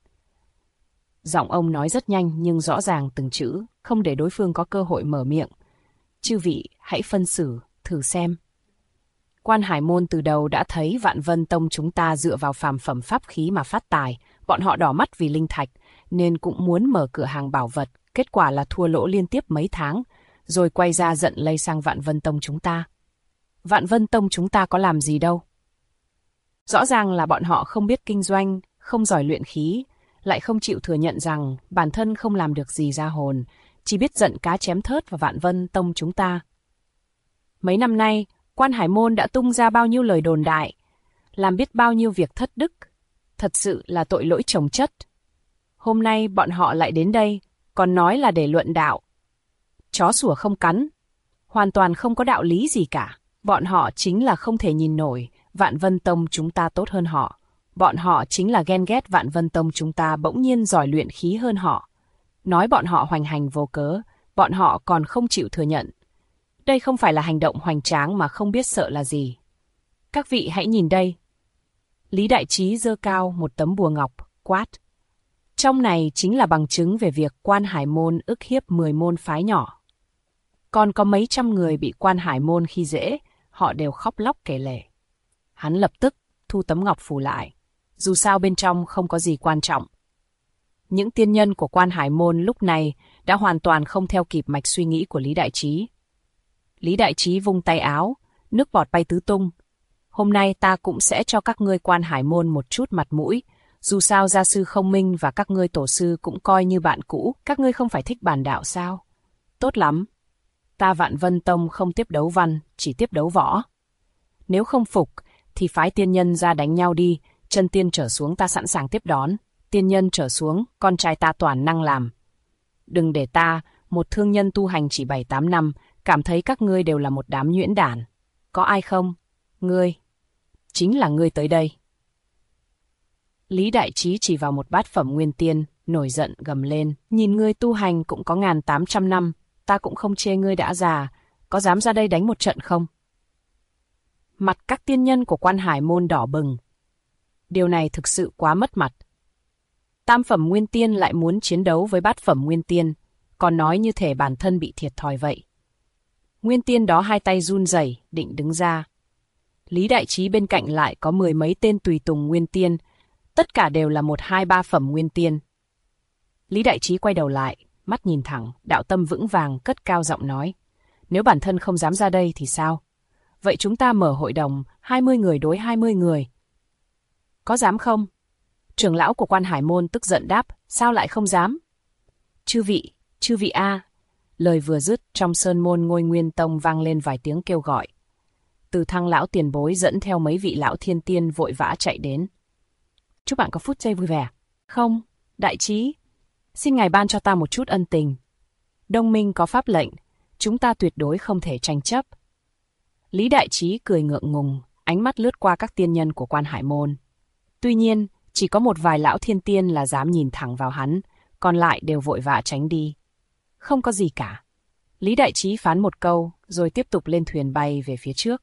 Giọng ông nói rất nhanh nhưng rõ ràng từng chữ, không để đối phương có cơ hội mở miệng. Chư vị hãy phân xử, thử xem. Quan Hải Môn từ đầu đã thấy Vạn Vân Tông chúng ta dựa vào phàm phẩm pháp khí mà phát tài, bọn họ đỏ mắt vì linh thạch, nên cũng muốn mở cửa hàng bảo vật, kết quả là thua lỗ liên tiếp mấy tháng, rồi quay ra giận lây sang Vạn Vân Tông chúng ta. Vạn Vân Tông chúng ta có làm gì đâu. Rõ ràng là bọn họ không biết kinh doanh, không giỏi luyện khí, lại không chịu thừa nhận rằng bản thân không làm được gì ra hồn, chỉ biết giận cá chém thớt vào Vạn Vân Tông chúng ta. Mấy năm nay, Quan Hải Môn đã tung ra bao nhiêu lời đồn đại, làm biết bao nhiêu việc thất đức, thật sự là tội lỗi chồng chất. Hôm nay bọn họ lại đến đây, còn nói là để luận đạo. Chó sủa không cắn, hoàn toàn không có đạo lý gì cả. Bọn họ chính là không thể nhìn nổi Vạn Vân Tông chúng ta tốt hơn họ. Bọn họ chính là ghen ghét Vạn Vân Tông chúng ta bỗng nhiên giỏi luyện khí hơn họ. Nói bọn họ hoành hành vô cớ, bọn họ còn không chịu thừa nhận. Đây không phải là hành động hoành tráng mà không biết sợ là gì. Các vị hãy nhìn đây. Lý Đại Trí giơ cao một tấm bùa ngọc, quát. Trong này chính là bằng chứng về việc Quan Hải Môn ức hiếp 10 môn phái nhỏ. Còn có mấy trăm người bị Quan Hải Môn khi dễ, họ đều khóc lóc kể lể. Hắn lập tức thu tấm ngọc phù lại, dù sao bên trong không có gì quan trọng. Những tiên nhân của Quan Hải Môn lúc này đã hoàn toàn không theo kịp mạch suy nghĩ của Lý Đại Trí. Lý Đại Trí vung tay áo, nước bọt bay tứ tung. Hôm nay ta cũng sẽ cho các ngươi Quan Hải Môn một chút mặt mũi, dù sao gia sư Không Minh và các ngươi tổ sư cũng coi như bạn cũ, các ngươi không phải thích bàn đạo sao? Tốt lắm. Ta Vạn Vân Tông không tiếp đấu văn, chỉ tiếp đấu võ. Nếu không phục, thì phái tiên nhân ra đánh nhau đi, chân tiên trở xuống ta sẵn sàng tiếp đón, tiên nhân trở xuống, con trai ta toàn năng làm. Đừng để ta, một thương nhân tu hành chỉ 7-8 năm, cảm thấy các ngươi đều là một đám nhuyễn đản. Có ai không? Ngươi. Chính là ngươi tới đây. Lý Đại Trí chỉ vào một bát phẩm nguyên tiên, nổi giận gầm lên. Nhìn ngươi tu hành cũng có 1800 năm, ta cũng không chê ngươi đã già, có dám ra đây đánh một trận không? Mặt các tiên nhân của Quan Hải Môn đỏ bừng. Điều này thực sự quá mất mặt. Tam phẩm nguyên tiên lại muốn chiến đấu với bát phẩm nguyên tiên, còn nói như thể bản thân bị thiệt thòi vậy. Nguyên tiên đó hai tay run rẩy, định đứng ra. Lý Đại Trí bên cạnh lại có 10 mấy tên tùy tùng nguyên tiên, tất cả đều là 1-2-3 phẩm nguyên tiên. Lý Đại Trí quay đầu lại, mắt nhìn thẳng, đạo tâm vững vàng, cất cao giọng nói. Nếu bản thân không dám ra đây thì sao? Vậy chúng ta mở hội đồng, 20 người đối 20 người. Có dám không? Trưởng lão của Quan Hải Môn tức giận đáp, sao lại không dám? Chư vị a. Lời vừa dứt, trong sơn môn Ngôi Nguyên Tông vang lên vài tiếng kêu gọi. Từ Thăng lão tiền bối dẫn theo mấy vị lão thiên tiên vội vã chạy đến. Chúc bạn có phút giây vui vẻ. Không, Đại Trí, xin ngài ban cho ta một chút ân tình. Đông minh có pháp lệnh, chúng ta tuyệt đối không thể tranh chấp. Lý Đại Trí cười ngượng ngùng, ánh mắt lướt qua các tiên nhân của Quan Hải Môn. Tuy nhiên, chỉ có một vài lão thiên tiên là dám nhìn thẳng vào hắn, còn lại đều vội vã tránh đi. Không có gì cả. Lý Đại Trí phán một câu, rồi tiếp tục lên thuyền bay về phía trước.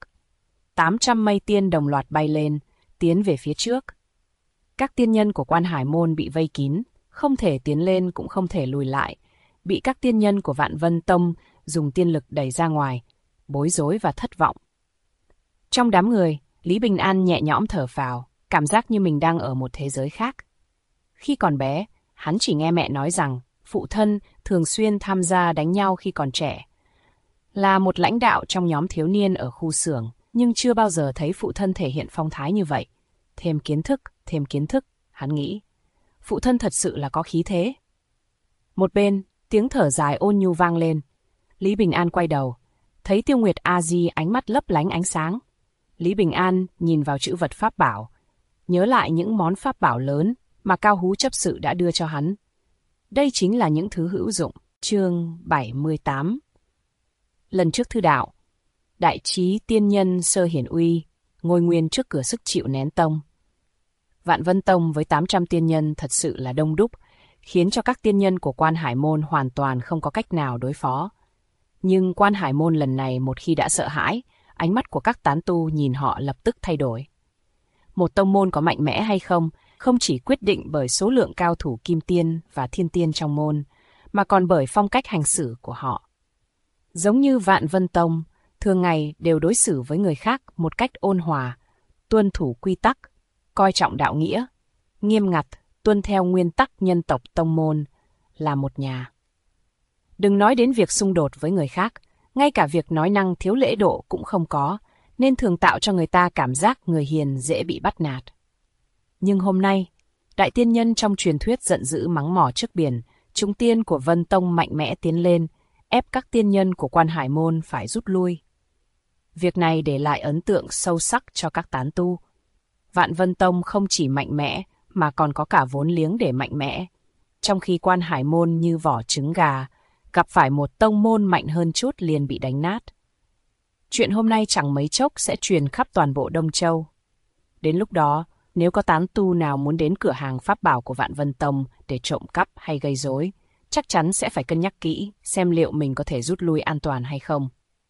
800 mây tiên đồng loạt bay lên, tiến về phía trước. Các tiên nhân của Quan Hải Môn bị vây kín, không thể tiến lên cũng không thể lùi lại, bị các tiên nhân của Vạn Vân Tông dùng tiên lực đẩy ra ngoài, bối rối và thất vọng. Trong đám người, Lý Bình An nhẹ nhõm thở phào, cảm giác như mình đang ở một thế giới khác. Khi còn bé, hắn chỉ nghe mẹ nói rằng phụ thân thường xuyên tham gia đánh nhau khi còn trẻ. Là một lãnh đạo trong nhóm thiếu niên ở khu xưởng, nhưng chưa bao giờ thấy phụ thân thể hiện phong thái như vậy. Thêm kiến thức, hắn nghĩ. Phụ thân thật sự là có khí thế. Một bên, tiếng thở dài ôn nhu vang lên. Lý Bình An quay đầu, thấy Tiêu Nguyệt A-di ánh mắt lấp lánh ánh sáng. Lý Bình An nhìn vào chữ vật pháp bảo, nhớ lại những món pháp bảo lớn mà Cao Hú chấp sự đã đưa cho hắn. Đây chính là những thứ hữu dụng. Chương 78. Lần trước thư đạo, Đại Trí tiên nhân sơ hiển uy, ngôi nguyên trước cửa sức chịu nén tông. Vạn Vân Tông với 800 tiên nhân thật sự là đông đúc, khiến cho các tiên nhân của Quan Hải Môn hoàn toàn không có cách nào đối phó. Nhưng Quan Hải Môn lần này một khi đã sợ hãi, ánh mắt của các tán tu nhìn họ lập tức thay đổi. Một tông môn có mạnh mẽ hay không, không chỉ quyết định bởi số lượng cao thủ kim tiên và thiên tiên trong môn, mà còn bởi phong cách hành xử của họ. Giống như Vạn Vân Tông, thường ngày đều đối xử với người khác một cách ôn hòa, tuân thủ quy tắc, coi trọng đạo nghĩa, nghiêm ngặt, tuân theo nguyên tắc nhân tộc tông môn, là một nhà. Đừng nói đến việc xung đột với người khác, ngay cả việc nói năng thiếu lễ độ cũng không có, nên thường tạo cho người ta cảm giác người hiền dễ bị bắt nạt. Nhưng hôm nay, đại tiên nhân trong truyền thuyết giận dữ mắng mỏ trước biển, chúng tiên của Vân Tông mạnh mẽ tiến lên, ép các tiên nhân của Quan Hải Môn phải rút lui. Việc này để lại ấn tượng sâu sắc cho các tán tu. Vạn Vân Tông không chỉ mạnh mẽ, mà còn có cả vốn liếng để mạnh mẽ. Trong khi Quan Hải Môn như vỏ trứng gà, gặp phải một tông môn mạnh hơn chút liền bị đánh nát. Chuyện hôm nay chẳng mấy chốc sẽ truyền khắp toàn bộ Đông Châu. Đến lúc đó, nếu có tán tu nào muốn đến cửa hàng pháp bảo của Vạn Vân Tông để trộm cắp hay gây rối, chắc chắn sẽ phải cân nhắc kỹ xem liệu mình có thể rút lui an toàn hay không.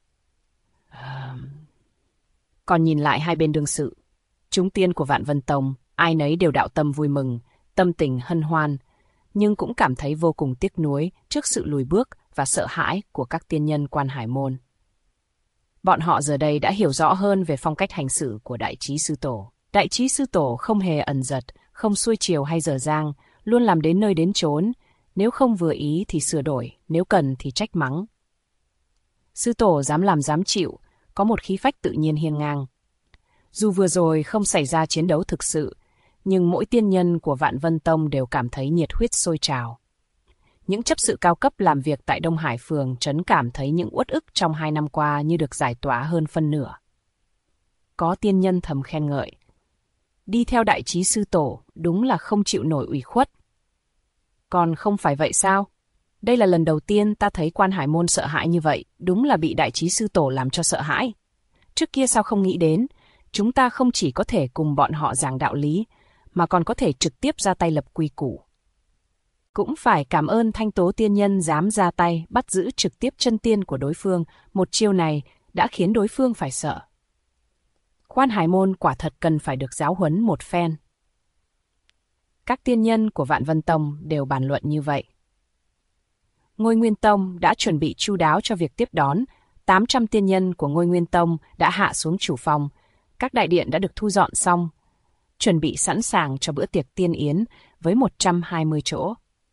Còn nhìn lại hai bên đương sự, chúng tiên của Vạn Vân Tông, ai nấy đều đạo tâm vui mừng, tâm tình hân hoan. nhưng cũng cảm thấy vô cùng tiếc nuối trước sự lùi bước và sợ hãi của các tiên nhân Quan Hải Môn. Bọn họ giờ đây đã hiểu rõ hơn về phong cách hành xử của Đại Trí Sư Tổ. Đại Trí Sư Tổ không hề ẩn giật, không xuôi chiều hay dở dang, luôn làm đến nơi đến chốn. Nếu không vừa ý thì sửa đổi, nếu cần thì trách mắng. Sư Tổ dám làm dám chịu, có một khí phách tự nhiên hiên ngang. Dù vừa rồi không xảy ra chiến đấu thực sự, nhưng mỗi tiên nhân của Vạn Vân Tông đều cảm thấy nhiệt huyết sôi trào. Những chấp sự cao cấp làm việc tại Đông Hải Phường trấn cảm thấy những uất ức trong 2 năm qua như được giải tỏa hơn phân nửa. Có tiên nhân thầm khen ngợi. Đi theo Đại Trí Sư Tổ đúng là không chịu nổi ủy khuất. Còn không phải vậy sao? Đây là lần đầu tiên ta thấy Quan Hải Môn sợ hãi như vậy, đúng là bị Đại Trí Sư Tổ làm cho sợ hãi. Trước kia sao không nghĩ đến, chúng ta không chỉ có thể cùng bọn họ giảng đạo lý, mà còn có thể trực tiếp ra tay lập quy củ. Cũng phải cảm ơn Thanh Tố tiên nhân dám ra tay bắt giữ trực tiếp chân tiên của đối phương, một chiêu này đã khiến đối phương phải sợ. Quan Hải Môn quả thật cần phải được giáo huấn một phen. Các tiên nhân của Vạn Vân Tông đều bàn luận như vậy. Ngôi Nguyên Tông đã chuẩn bị chu đáo cho việc tiếp đón, 800 tiên nhân của Ngôi Nguyên Tông đã hạ xuống chủ phòng, các đại điện đã được thu dọn xong, chuẩn bị sẵn sàng cho bữa tiệc tiên yến với 120 chỗ.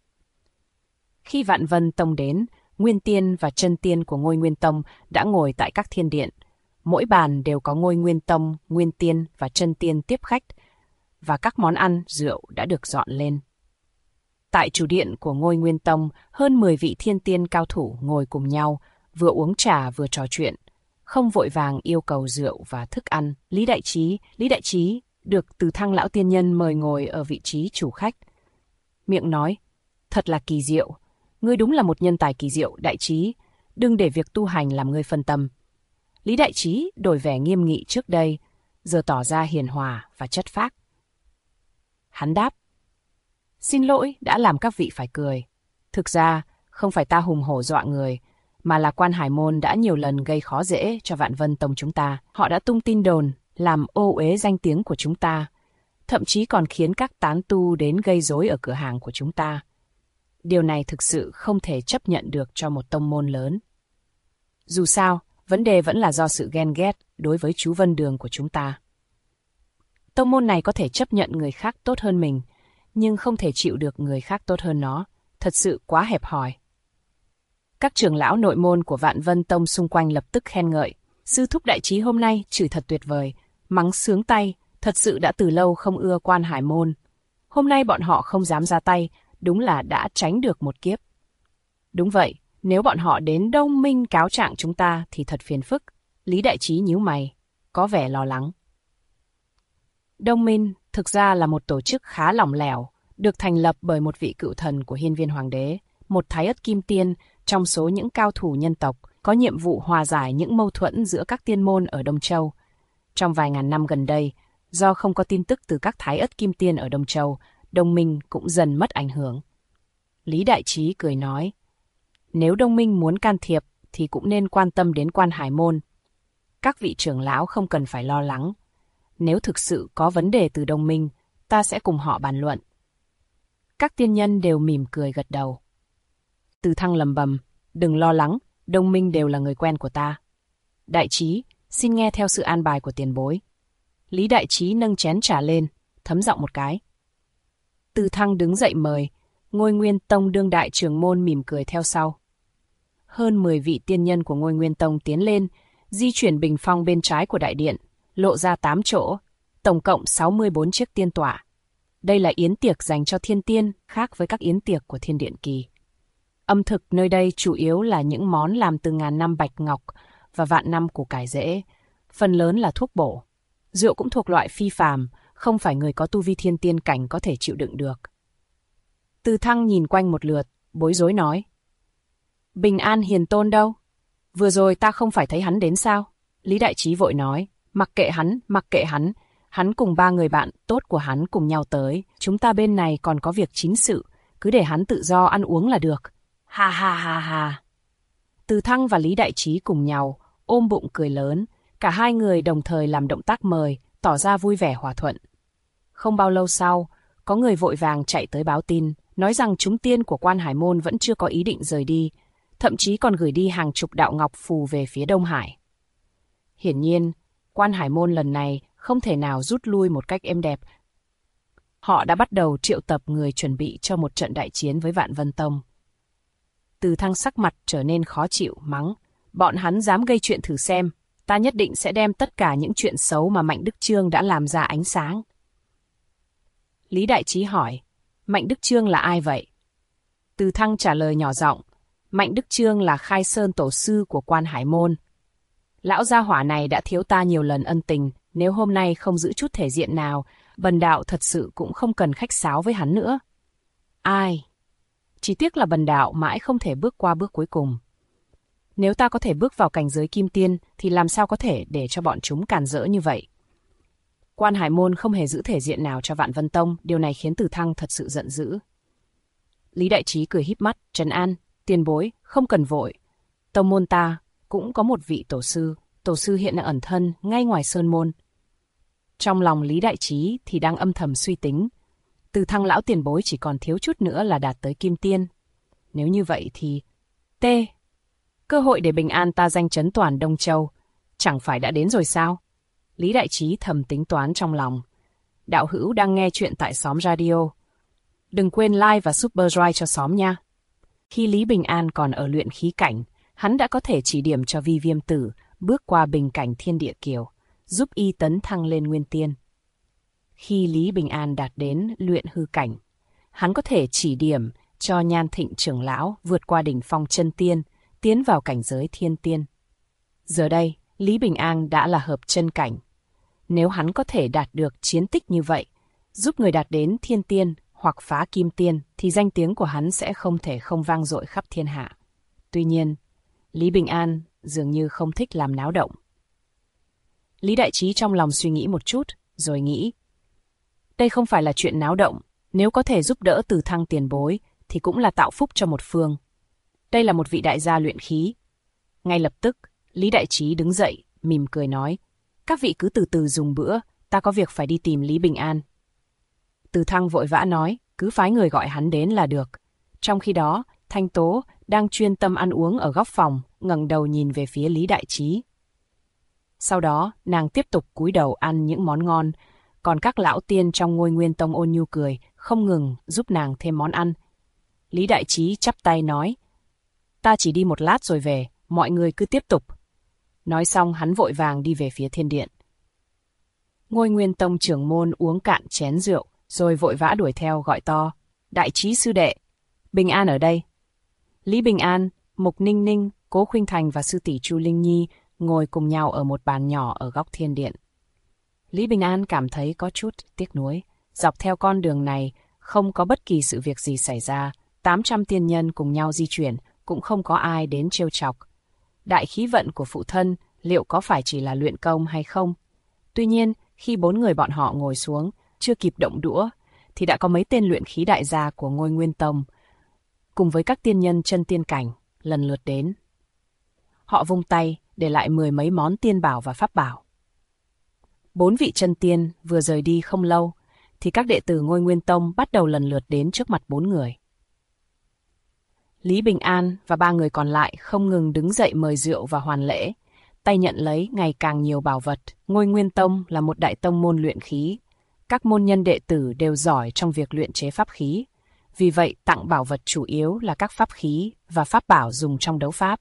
Khi Vạn Vân Tông đến, Nguyên Tiên và Chân Tiên của Ngôi Nguyên Tông đã ngồi tại các thiên điện. Mỗi bàn đều có Ngôi Nguyên Tông, Nguyên Tiên và Chân Tiên tiếp khách, và các món ăn, rượu đã được dọn lên. Tại chủ điện của Ngôi Nguyên Tông, hơn 10 vị thiên tiên cao thủ ngồi cùng nhau, vừa uống trà vừa trò chuyện, không vội vàng yêu cầu rượu và thức ăn. Lý Đại Trí được Từ Thăng lão tiên nhân mời ngồi ở vị trí chủ khách. Miệng nói, thật là kỳ diệu, ngươi đúng là một nhân tài kỳ diệu, Đại Trí, đừng để việc tu hành làm ngươi phân tâm. Lý Đại Trí đổi vẻ nghiêm nghị trước đây, giờ tỏ ra hiền hòa và chất phác. Hắn đáp, xin lỗi đã làm các vị phải cười. Thực ra, không phải ta hùng hổ dọa người, mà là Quan Hải Môn đã nhiều lần gây khó dễ cho Vạn Vân Tông chúng ta. Họ đã tung tin đồn, làm ô uế danh tiếng của chúng ta, thậm chí còn khiến các tán tu đến gây rối ở cửa hàng của chúng ta. Điều này thực sự không thể chấp nhận được cho một tông môn lớn. Dù sao, vấn đề vẫn là do sự ghen ghét đối với chú Vân Đường của chúng ta. Tông môn này có thể chấp nhận người khác tốt hơn mình, nhưng không thể chịu được người khác tốt hơn nó. Thật sự quá hẹp hòi. Các trưởng lão nội môn của Vạn Vân Tông xung quanh lập tức khen ngợi. Sư thúc Đại Trí hôm nay chửi thật tuyệt vời, mắng sướng tay, thật sự đã từ lâu không ưa Quan Hải Môn. Hôm nay bọn họ không dám ra tay, đúng là đã tránh được một kiếp. Đúng vậy, nếu bọn họ đến Đông Minh cáo trạng chúng ta thì thật phiền phức. Lý Đại Trí nhíu mày, có vẻ lo lắng. Đông Minh thực ra là một tổ chức khá lỏng lẻo, được thành lập bởi một vị cựu thần của Hiên Viên Hoàng đế, một Thái Ất Kim Tiên trong số những cao thủ nhân tộc, có nhiệm vụ hòa giải những mâu thuẫn giữa các tiên môn ở Đông Châu. Trong vài ngàn năm gần đây, do không có tin tức từ các Thái Ất Kim Tiên ở Đông Châu, Đông Minh cũng dần mất ảnh hưởng. Lý Đại Trí cười nói, nếu Đông Minh muốn can thiệp thì cũng nên quan tâm đến Quan Hải Môn. Các vị trưởng lão không cần phải lo lắng. Nếu thực sự có vấn đề từ Đông Minh, ta sẽ cùng họ bàn luận. Các tiên nhân đều mỉm cười gật đầu. Từ Thăng lầm bầm, đừng lo lắng, Đông Minh đều là người quen của ta. Đại Trí, xin nghe theo sự an bài của tiền bối. Lý Đại Trí nâng chén trà lên, thấm giọng một cái. Từ Thăng đứng dậy mời, Ngôi Nguyên Tông đương đại trưởng môn mỉm cười theo sau. Hơn 10 vị tiên nhân của Ngôi Nguyên Tông tiến lên, di chuyển bình phong bên trái của đại điện, lộ ra 8 chỗ, tổng cộng 64 chiếc tiên tọa. Đây là yến tiệc dành cho thiên tiên, khác với các yến tiệc của Thiên Điện Kỳ. Ẩm thực nơi đây chủ yếu là những món làm từ ngàn năm bạch ngọc và vạn năm củ cải rễ, phần lớn là thuốc bổ. Rượu cũng thuộc loại phi phàm, không phải người có tu vi thiên tiên cảnh có thể chịu đựng được. Từ Thăng nhìn quanh một lượt, bối rối nói. Bình An Hiền Tôn đâu? Vừa rồi ta không phải thấy hắn đến sao? Lý Đại Trí vội nói, mặc kệ hắn, hắn cùng 3 người bạn tốt của hắn cùng nhau tới, chúng ta bên này còn có việc chính sự, cứ để hắn tự do ăn uống là được. Ha ha ha ha. Từ Thăng và Lý Đại Trí cùng nhau, ôm bụng cười lớn, cả hai người đồng thời làm động tác mời, tỏ ra vui vẻ hòa thuận. Không bao lâu sau, có người vội vàng chạy tới báo tin, nói rằng chúng tiên của Quan Hải Môn vẫn chưa có ý định rời đi, thậm chí còn gửi đi hàng chục đạo ngọc phù về phía Đông Hải. Hiển nhiên, Quan Hải Môn lần này không thể nào rút lui một cách êm đẹp. Họ đã bắt đầu triệu tập người chuẩn bị cho một trận đại chiến với Vạn Vân Tông. Từ Thăng sắc mặt trở nên khó chịu, mắng, bọn hắn dám gây chuyện thử xem, ta nhất định sẽ đem tất cả những chuyện xấu mà Mạnh Đức Chương đã làm ra ánh sáng. Lý Đại Trí hỏi, Mạnh Đức Chương là ai vậy? Từ Thăng trả lời nhỏ giọng, Mạnh Đức Chương là Khai Sơn tổ sư của Quan Hải Môn. Lão gia hỏa này đã thiếu ta nhiều lần ân tình, nếu hôm nay không giữ chút thể diện nào, bần đạo thật sự cũng không cần khách sáo với hắn nữa. Ai? Chỉ tiếc là bần đạo mãi không thể bước qua bước cuối cùng. Nếu ta có thể bước vào cảnh giới kim tiên, thì làm sao có thể để cho bọn chúng càn rỡ như vậy? Quan Hải Môn không hề giữ thể diện nào cho Vạn Vân Tông, điều này khiến Từ Thăng thật sự giận dữ. Lý Đại Trí cười híp mắt, trấn an, tiền bối, không cần vội. Tông môn ta cũng có một vị tổ sư hiện đang ẩn thân ngay ngoài sơn môn. Trong lòng Lý Đại Trí thì đang âm thầm suy tính, Từ Thăng lão tiền bối chỉ còn thiếu chút nữa là đạt tới kim tiên. Nếu như vậy thì... Cơ hội để bình an ta danh chấn toàn Đông Châu, chẳng phải đã đến rồi sao? Lý Đại Trí thầm tính toán trong lòng. Đạo hữu đang nghe chuyện tại xóm radio. Đừng quên like và super drive cho xóm nha. Khi Lý Bình An còn ở luyện khí cảnh, hắn đã có thể chỉ điểm cho Vi Viêm Tử bước qua bình cảnh thiên địa kiều, giúp y tấn thăng lên nguyên tiên. Khi Lý Bình An đạt đến luyện hư cảnh, hắn có thể chỉ điểm cho Nhan Thịnh trưởng lão vượt qua đỉnh phong chân tiên, tiến vào cảnh giới thiên tiên. Giờ đây, Lý Bình An đã là hợp chân cảnh. Nếu hắn có thể đạt được chiến tích như vậy, giúp người đạt đến thiên tiên hoặc phá kim tiên, thì danh tiếng của hắn sẽ không thể không vang dội khắp thiên hạ. Tuy nhiên, Lý Bình An dường như không thích làm náo động. Lý Đại Trí trong lòng suy nghĩ một chút, rồi nghĩ. Đây không phải là chuyện náo động, nếu có thể giúp đỡ Từ Thăng tiền bối, thì cũng là tạo phúc cho một phương. Đây là một vị đại gia luyện khí. Ngay lập tức, Lý Đại Trí đứng dậy, mỉm cười nói, các vị cứ từ từ dùng bữa, ta có việc phải đi tìm Lý Bình An. Từ Thăng vội vã nói, cứ phái người gọi hắn đến là được. Trong khi đó, Thanh Tố đang chuyên tâm ăn uống ở góc phòng, ngẩng đầu nhìn về phía Lý Đại Trí. Sau đó, nàng tiếp tục cúi đầu ăn những món ngon, còn các lão tiên trong Ngôi Nguyên Tông ôn nhu cười, không ngừng giúp nàng thêm món ăn. Lý Đại Trí chắp tay nói, ta chỉ đi một lát rồi về, mọi người cứ tiếp tục. Nói xong hắn vội vàng đi về phía thiên điện. Ngôi Nguyên Tông trưởng môn uống cạn chén rượu, rồi vội vã đuổi theo gọi to, Đại Trí sư đệ, Bình An ở đây. Lý Bình An, Mục Ninh Ninh, Cố Khuynh Thành và sư tỷ Chu Linh Nhi ngồi cùng nhau ở một bàn nhỏ ở góc thiên điện. Lý Bình An cảm thấy có chút tiếc nuối. Dọc theo con đường này, không có bất kỳ sự việc gì xảy ra. 800 tiên nhân cùng nhau di chuyển, cũng không có ai đến trêu chọc. Đại khí vận của phụ thân, liệu có phải chỉ là luyện công hay không? Tuy nhiên, khi 4 người bọn họ ngồi xuống, chưa kịp động đũa, thì đã có mấy tên luyện khí đại gia của Ngôi Nguyên Tông, cùng với các tiên nhân chân tiên cảnh, lần lượt đến. Họ vung tay, để lại 10 mấy món tiên bảo và pháp bảo. 4 vị chân tiên vừa rời đi không lâu, thì các đệ tử Ngôi Nguyên Tông bắt đầu lần lượt đến trước mặt 4 người. Lý Bình An và 3 người còn lại không ngừng đứng dậy mời rượu và hoàn lễ, tay nhận lấy ngày càng nhiều bảo vật. Ngôi Nguyên Tông là một đại tông môn luyện khí. Các môn nhân đệ tử đều giỏi trong việc luyện chế pháp khí. Vì vậy, tặng bảo vật chủ yếu là các pháp khí và pháp bảo dùng trong đấu pháp.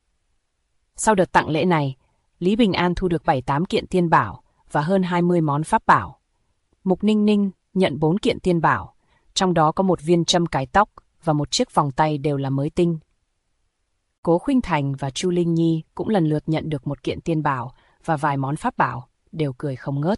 Sau đợt tặng lễ này, Lý Bình An thu được 7-8 kiện tiên bảo và hơn 20 món pháp bảo. Mục Ninh Ninh nhận 4 kiện tiên bảo, trong đó có một viên châm cài tóc và một chiếc vòng tay đều là mới tinh. Cố Khuynh Thành và Chu Linh Nhi cũng lần lượt nhận được một kiện tiên bảo và vài món pháp bảo, đều cười không ngớt.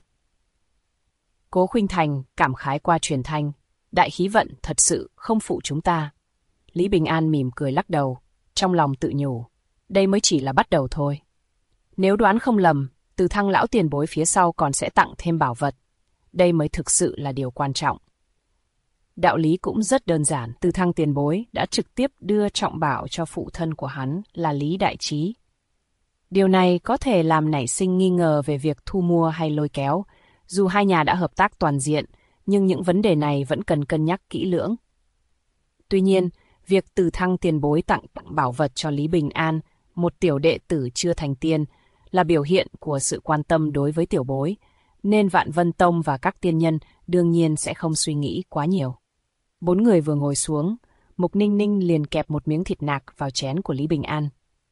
Cố Khuynh Thành cảm khái qua truyền thanh, đại khí vận thật sự không phụ chúng ta. Lý Bình An mỉm cười lắc đầu, trong lòng tự nhủ, đây mới chỉ là bắt đầu thôi. Nếu đoán không lầm, Từ Thăng lão tiền bối phía sau còn sẽ tặng thêm bảo vật. Đây mới thực sự là điều quan trọng. Đạo lý cũng rất đơn giản, Từ Thăng tiền bối đã trực tiếp đưa trọng bảo cho phụ thân của hắn là Lý Đại Trí. Điều này có thể làm nảy sinh nghi ngờ về việc thu mua hay lôi kéo. Dù hai nhà đã hợp tác toàn diện, nhưng những vấn đề này vẫn cần cân nhắc kỹ lưỡng. Tuy nhiên, việc từ thăng tiền bối tặng bảo vật cho Lý Bình An, một tiểu đệ tử chưa thành tiên, là biểu hiện của sự quan tâm đối với tiểu bối, nên Vạn Vân Tông và các tiên nhân đương nhiên sẽ không suy nghĩ quá nhiều. 4 người vừa ngồi xuống, Mục Ninh Ninh liền kẹp một miếng thịt nạc vào chén của Lý Bình An.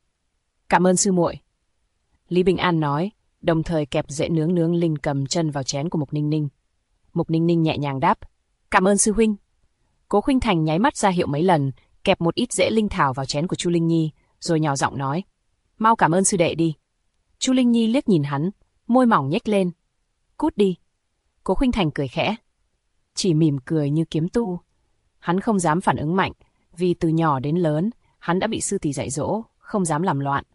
Cảm ơn sư muội. Lý Bình An nói, đồng thời kẹp dễ nướng linh cầm chân vào chén của Mục Ninh Ninh. Mục Ninh Ninh nhẹ nhàng đáp, cảm ơn sư huynh. Cố Khuynh Thành nháy mắt ra hiệu mấy lần, kẹp một ít rễ linh thảo vào chén của Chu Linh Nhi, rồi nhỏ giọng nói, mau cảm ơn sư đệ đi. Chu Linh Nhi liếc nhìn hắn, môi mỏng nhếch lên. Cút đi. Cố Khuynh Thành cười khẽ, chỉ mỉm cười như kiếm tu. Hắn không dám phản ứng mạnh, vì từ nhỏ đến lớn, hắn đã bị sư tỷ dạy dỗ, không dám làm loạn.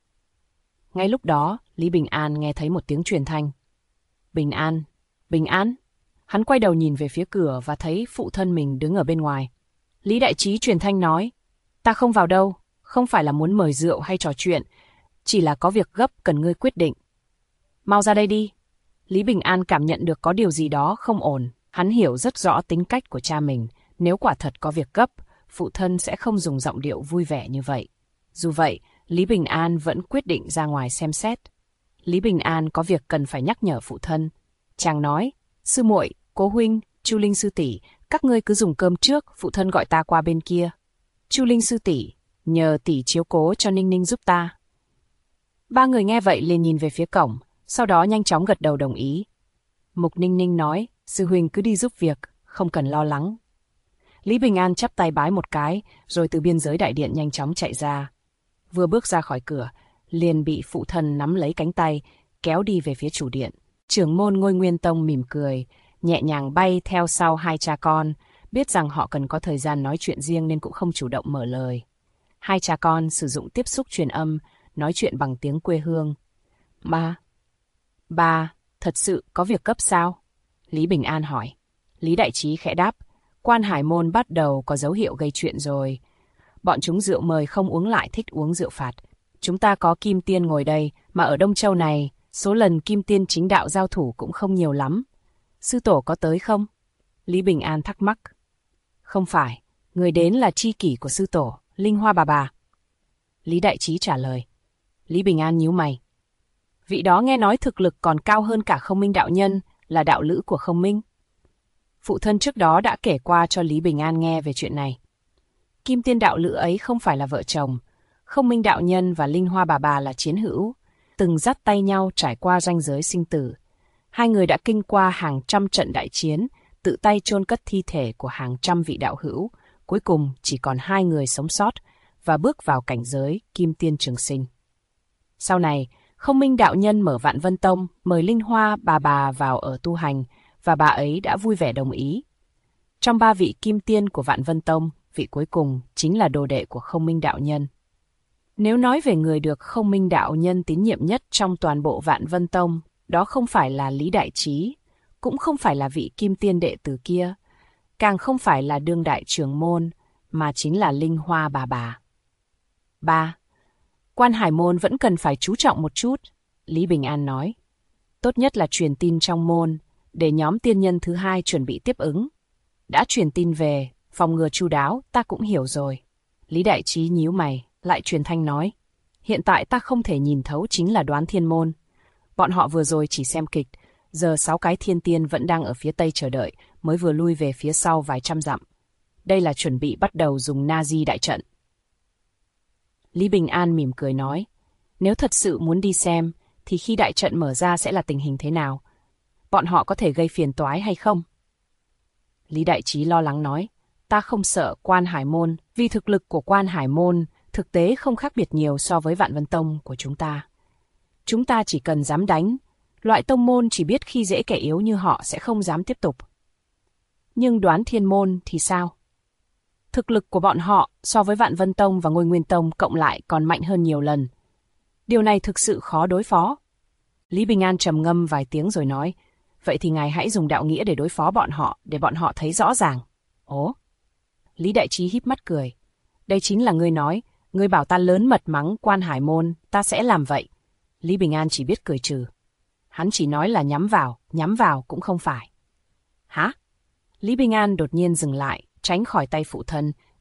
Ngay lúc đó, Lý Bình An nghe thấy một tiếng truyền thanh. Bình An, Bình An. Hắn quay đầu nhìn về phía cửa và thấy phụ thân mình đứng ở bên ngoài. Lý Đại Trí truyền thanh nói, ta không vào đâu, không phải là muốn mời rượu hay trò chuyện, chỉ là có việc gấp cần ngươi quyết định. Mau ra đây đi. Lý Bình An cảm nhận được có điều gì đó không ổn. Hắn hiểu rất rõ tính cách của cha mình, nếu quả thật có việc gấp, phụ thân sẽ không dùng giọng điệu vui vẻ như vậy. Dù vậy, Lý Bình An vẫn quyết định ra ngoài xem xét. Lý Bình An có việc cần phải nhắc nhở phụ thân. Chàng nói, sư muội, Cố huynh, Chu Linh sư tỷ, các ngươi cứ dùng cơm trước, phụ thân gọi ta qua bên kia. Chu Linh sư tỷ, nhờ tỷ chiếu cố cho Ninh Ninh giúp ta. 3 người nghe vậy liền nhìn về phía cổng, sau đó nhanh chóng gật đầu đồng ý. Mục Ninh Ninh nói, sư huynh cứ đi giúp việc, không cần lo lắng. Lý Bình An chắp tay bái một cái, rồi từ biên giới đại điện nhanh chóng chạy ra. Vừa bước ra khỏi cửa, liền bị phụ thân nắm lấy cánh tay, kéo đi về phía chủ điện. Trưởng môn Ngôi Nguyên Tông mỉm cười, nhẹ nhàng bay theo sau hai cha con, biết rằng họ cần có thời gian nói chuyện riêng nên cũng không chủ động mở lời. Hai cha con sử dụng tiếp xúc truyền âm, nói chuyện bằng tiếng quê hương. Ba, thật sự có việc cấp sao? Lý Bình An hỏi. Lý Đại Trí khẽ đáp, Quan Hải Môn bắt đầu có dấu hiệu gây chuyện rồi. Bọn chúng rượu mời không uống lại thích uống rượu phạt. Chúng ta có Kim Tiên ngồi đây, mà ở Đông Châu này, số lần Kim Tiên chính đạo giao thủ cũng không nhiều lắm. Sư tổ có tới không? Lý Bình An thắc mắc. Không phải, người đến là tri kỷ của sư tổ, Linh Hoa bà. Lý Đại Trí trả lời. Lý Bình An nhíu mày. Vị đó nghe nói thực lực còn cao hơn cả Không Minh đạo nhân, là đạo lữ của Không Minh. Phụ thân trước đó đã kể qua cho Lý Bình An nghe về chuyện này. Kim Tiên đạo lữ ấy không phải là vợ chồng, Không Minh đạo nhân và Linh Hoa bà là chiến hữu, từng dắt tay nhau trải qua ranh giới sinh tử. Hai người đã kinh qua hàng trăm trận đại chiến, tự tay chôn cất thi thể của hàng trăm vị đạo hữu, cuối cùng chỉ còn 2 người sống sót và bước vào cảnh giới Kim Tiên trường sinh. Sau này, Không Minh đạo nhân mở Vạn Vân Tông, mời Linh Hoa bà vào ở tu hành, và bà ấy đã vui vẻ đồng ý. Trong 3 vị Kim Tiên của Vạn Vân Tông, vị cuối cùng chính là đồ đệ của Không Minh đạo nhân. Nếu nói về người được Không Minh đạo nhân tín nhiệm nhất trong toàn bộ Vạn Vân Tông, đó không phải là Lý Đại Trí, cũng không phải là vị Kim Tiên đệ tử kia, càng không phải là đương đại trưởng môn, mà chính là Linh Hoa bà. 3. Quan Hải Môn vẫn cần phải chú trọng một chút, Lý Bình An nói. Tốt nhất là truyền tin trong môn, để nhóm tiên nhân thứ 2 chuẩn bị tiếp ứng. Đã truyền tin về, phòng ngừa chu đáo, ta cũng hiểu rồi. Lý Đại Trí nhíu mày, lại truyền thanh nói. Hiện tại ta không thể nhìn thấu chính là Đoán Thiên Môn. Bọn họ vừa rồi chỉ xem kịch, giờ 6 cái thiên tiên vẫn đang ở phía tây chờ đợi, mới vừa lui về phía sau vài trăm dặm. Đây là chuẩn bị bắt đầu dùng Na-di đại trận. Lý Bình An mỉm cười nói, nếu thật sự muốn đi xem, thì khi đại trận mở ra sẽ là tình hình thế nào? Bọn họ có thể gây phiền toái hay không? Lý Đại Trí lo lắng nói, ta không sợ Quan Hải Môn, vì thực lực của Quan Hải Môn thực tế không khác biệt nhiều so với Vạn Vân Tông của chúng ta. Chúng ta chỉ cần dám đánh, loại tông môn chỉ biết khi dễ kẻ yếu như họ sẽ không dám tiếp tục. Nhưng Đoán Thiên Môn thì sao? Thực lực của bọn họ so với Vạn Vân Tông và Ngôi Nguyên Tông cộng lại còn mạnh hơn nhiều lần. Điều này thực sự khó đối phó. Lý Bình An trầm ngâm vài tiếng rồi nói, vậy thì ngài hãy dùng đạo nghĩa để đối phó bọn họ, để bọn họ thấy rõ ràng. Ồ? Lý Đại Trí híp mắt cười. Đây chính là ngươi nói, ngươi bảo ta lớn mật mắng Quan Hải Môn, ta sẽ làm vậy. Lý Bình An chỉ biết cười trừ. Hắn chỉ nói là nhắm vào cũng không phải. Hả? Lý Bình An đột nhiên dừng lại, tránh khỏi tay phụ thân,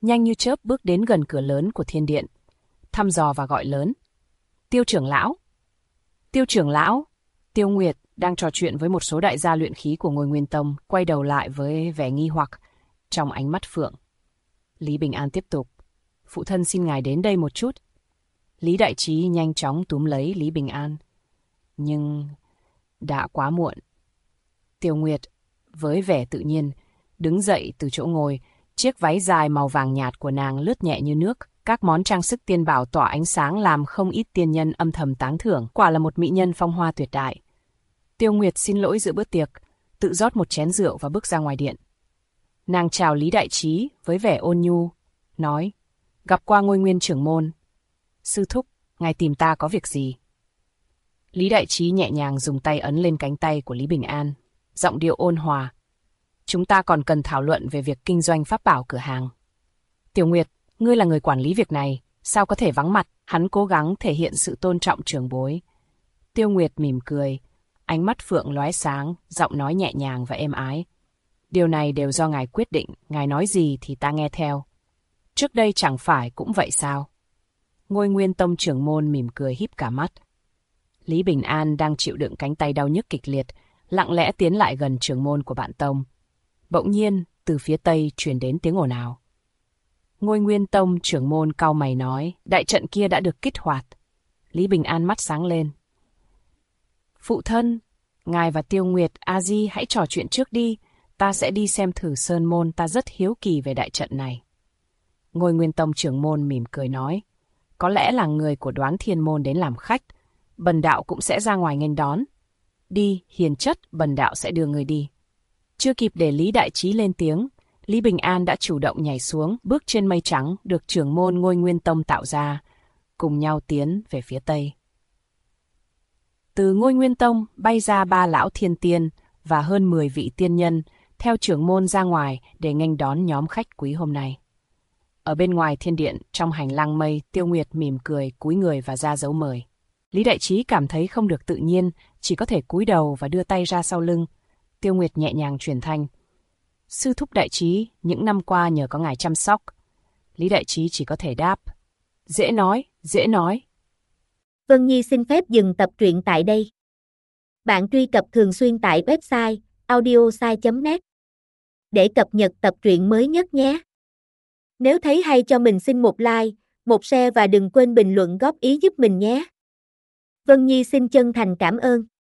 nhanh như chớp bước đến gần cửa lớn của thiên điện, thăm dò và gọi lớn. Tiêu trưởng lão! Tiêu trưởng lão! Tiêu Nguyệt đang trò chuyện với một số đại gia luyện khí của Ngôi Nguyên Tông, quay đầu lại với vẻ nghi hoặc trong ánh mắt phượng. Lý Bình An tiếp tục. Phụ thân xin ngài đến đây một chút. Lý Đại Trí nhanh chóng túm lấy Lý Bình An. Nhưng đã quá muộn. Tiêu Nguyệt, với vẻ tự nhiên, đứng dậy từ chỗ ngồi, chiếc váy dài màu vàng nhạt của nàng lướt nhẹ như nước, các món trang sức tiên bảo tỏa ánh sáng làm không ít tiên nhân âm thầm tán thưởng, quả là một mỹ nhân phong hoa tuyệt đại. Tiêu Nguyệt xin lỗi giữa bữa tiệc, tự rót một chén rượu và bước ra ngoài điện. Nàng chào Lý Đại Trí với vẻ ôn nhu, nói, gặp qua Ngôi Nguyên trưởng môn. Sư thúc, ngài tìm ta có việc gì? Lý Đại Trí nhẹ nhàng dùng tay ấn lên cánh tay của Lý Bình An, giọng điệu ôn hòa. Chúng ta còn cần thảo luận về việc kinh doanh pháp bảo cửa hàng. Tiểu Nguyệt, ngươi là người quản lý việc này, sao có thể vắng mặt? Hắn cố gắng thể hiện sự tôn trọng trưởng bối. Tiêu Nguyệt mỉm cười, ánh mắt phượng lóe sáng, giọng nói nhẹ nhàng và êm ái. Điều này đều do ngài quyết định, ngài nói gì thì ta nghe theo. Trước đây chẳng phải cũng vậy sao? Ngôi Nguyên Tông trưởng môn mỉm cười híp cả mắt. Lý Bình An đang chịu đựng cánh tay đau nhức kịch liệt, lặng lẽ tiến lại gần trưởng môn của bạn Tông. Bỗng nhiên, từ phía tây truyền đến tiếng ồn ào. Ngôi Nguyên Tông trưởng môn cau mày nói, đại trận kia đã được kích hoạt. Lý Bình An mắt sáng lên. Phụ thân, ngài và Tiêu Nguyệt, A-di hãy trò chuyện trước đi, ta sẽ đi xem thử sơn môn, ta rất hiếu kỳ về đại trận này. Ngôi Nguyên Tông trưởng môn mỉm cười nói, có lẽ là người của Đoán Thiên môn đến làm khách, bần đạo cũng sẽ ra ngoài nghênh đón. Đi, hiền chất, bần đạo sẽ đưa người đi. Chưa kịp để Lý Đại Trí lên tiếng, Lý Bình An đã chủ động nhảy xuống, bước trên mây trắng được trưởng môn Ngôi Nguyên Tông tạo ra, cùng nhau tiến về phía tây. Từ Ngôi Nguyên Tông bay ra 3 lão thiên tiên và hơn 10 vị tiên nhân, theo trưởng môn ra ngoài để nghênh đón nhóm khách quý hôm nay. Ở bên ngoài thiên điện, trong hành lang mây, Tiêu Nguyệt mỉm cười, cúi người và ra dấu mời. Lý Đại Trí cảm thấy không được tự nhiên, chỉ có thể cúi đầu và đưa tay ra sau lưng. Tiêu Nguyệt nhẹ nhàng truyền thanh. Sư thúc Đại Trí, những năm qua nhờ có ngài chăm sóc. Lý Đại Trí chỉ có thể đáp. Dễ nói, dễ nói. Vân Nhi xin phép dừng tập truyện tại đây. Bạn truy cập thường xuyên tại website audiosai.net để cập nhật tập truyện mới nhất nhé. Nếu thấy hay cho mình xin một like, một share và đừng quên bình luận góp ý giúp mình nhé. Vân Nhi xin chân thành cảm ơn.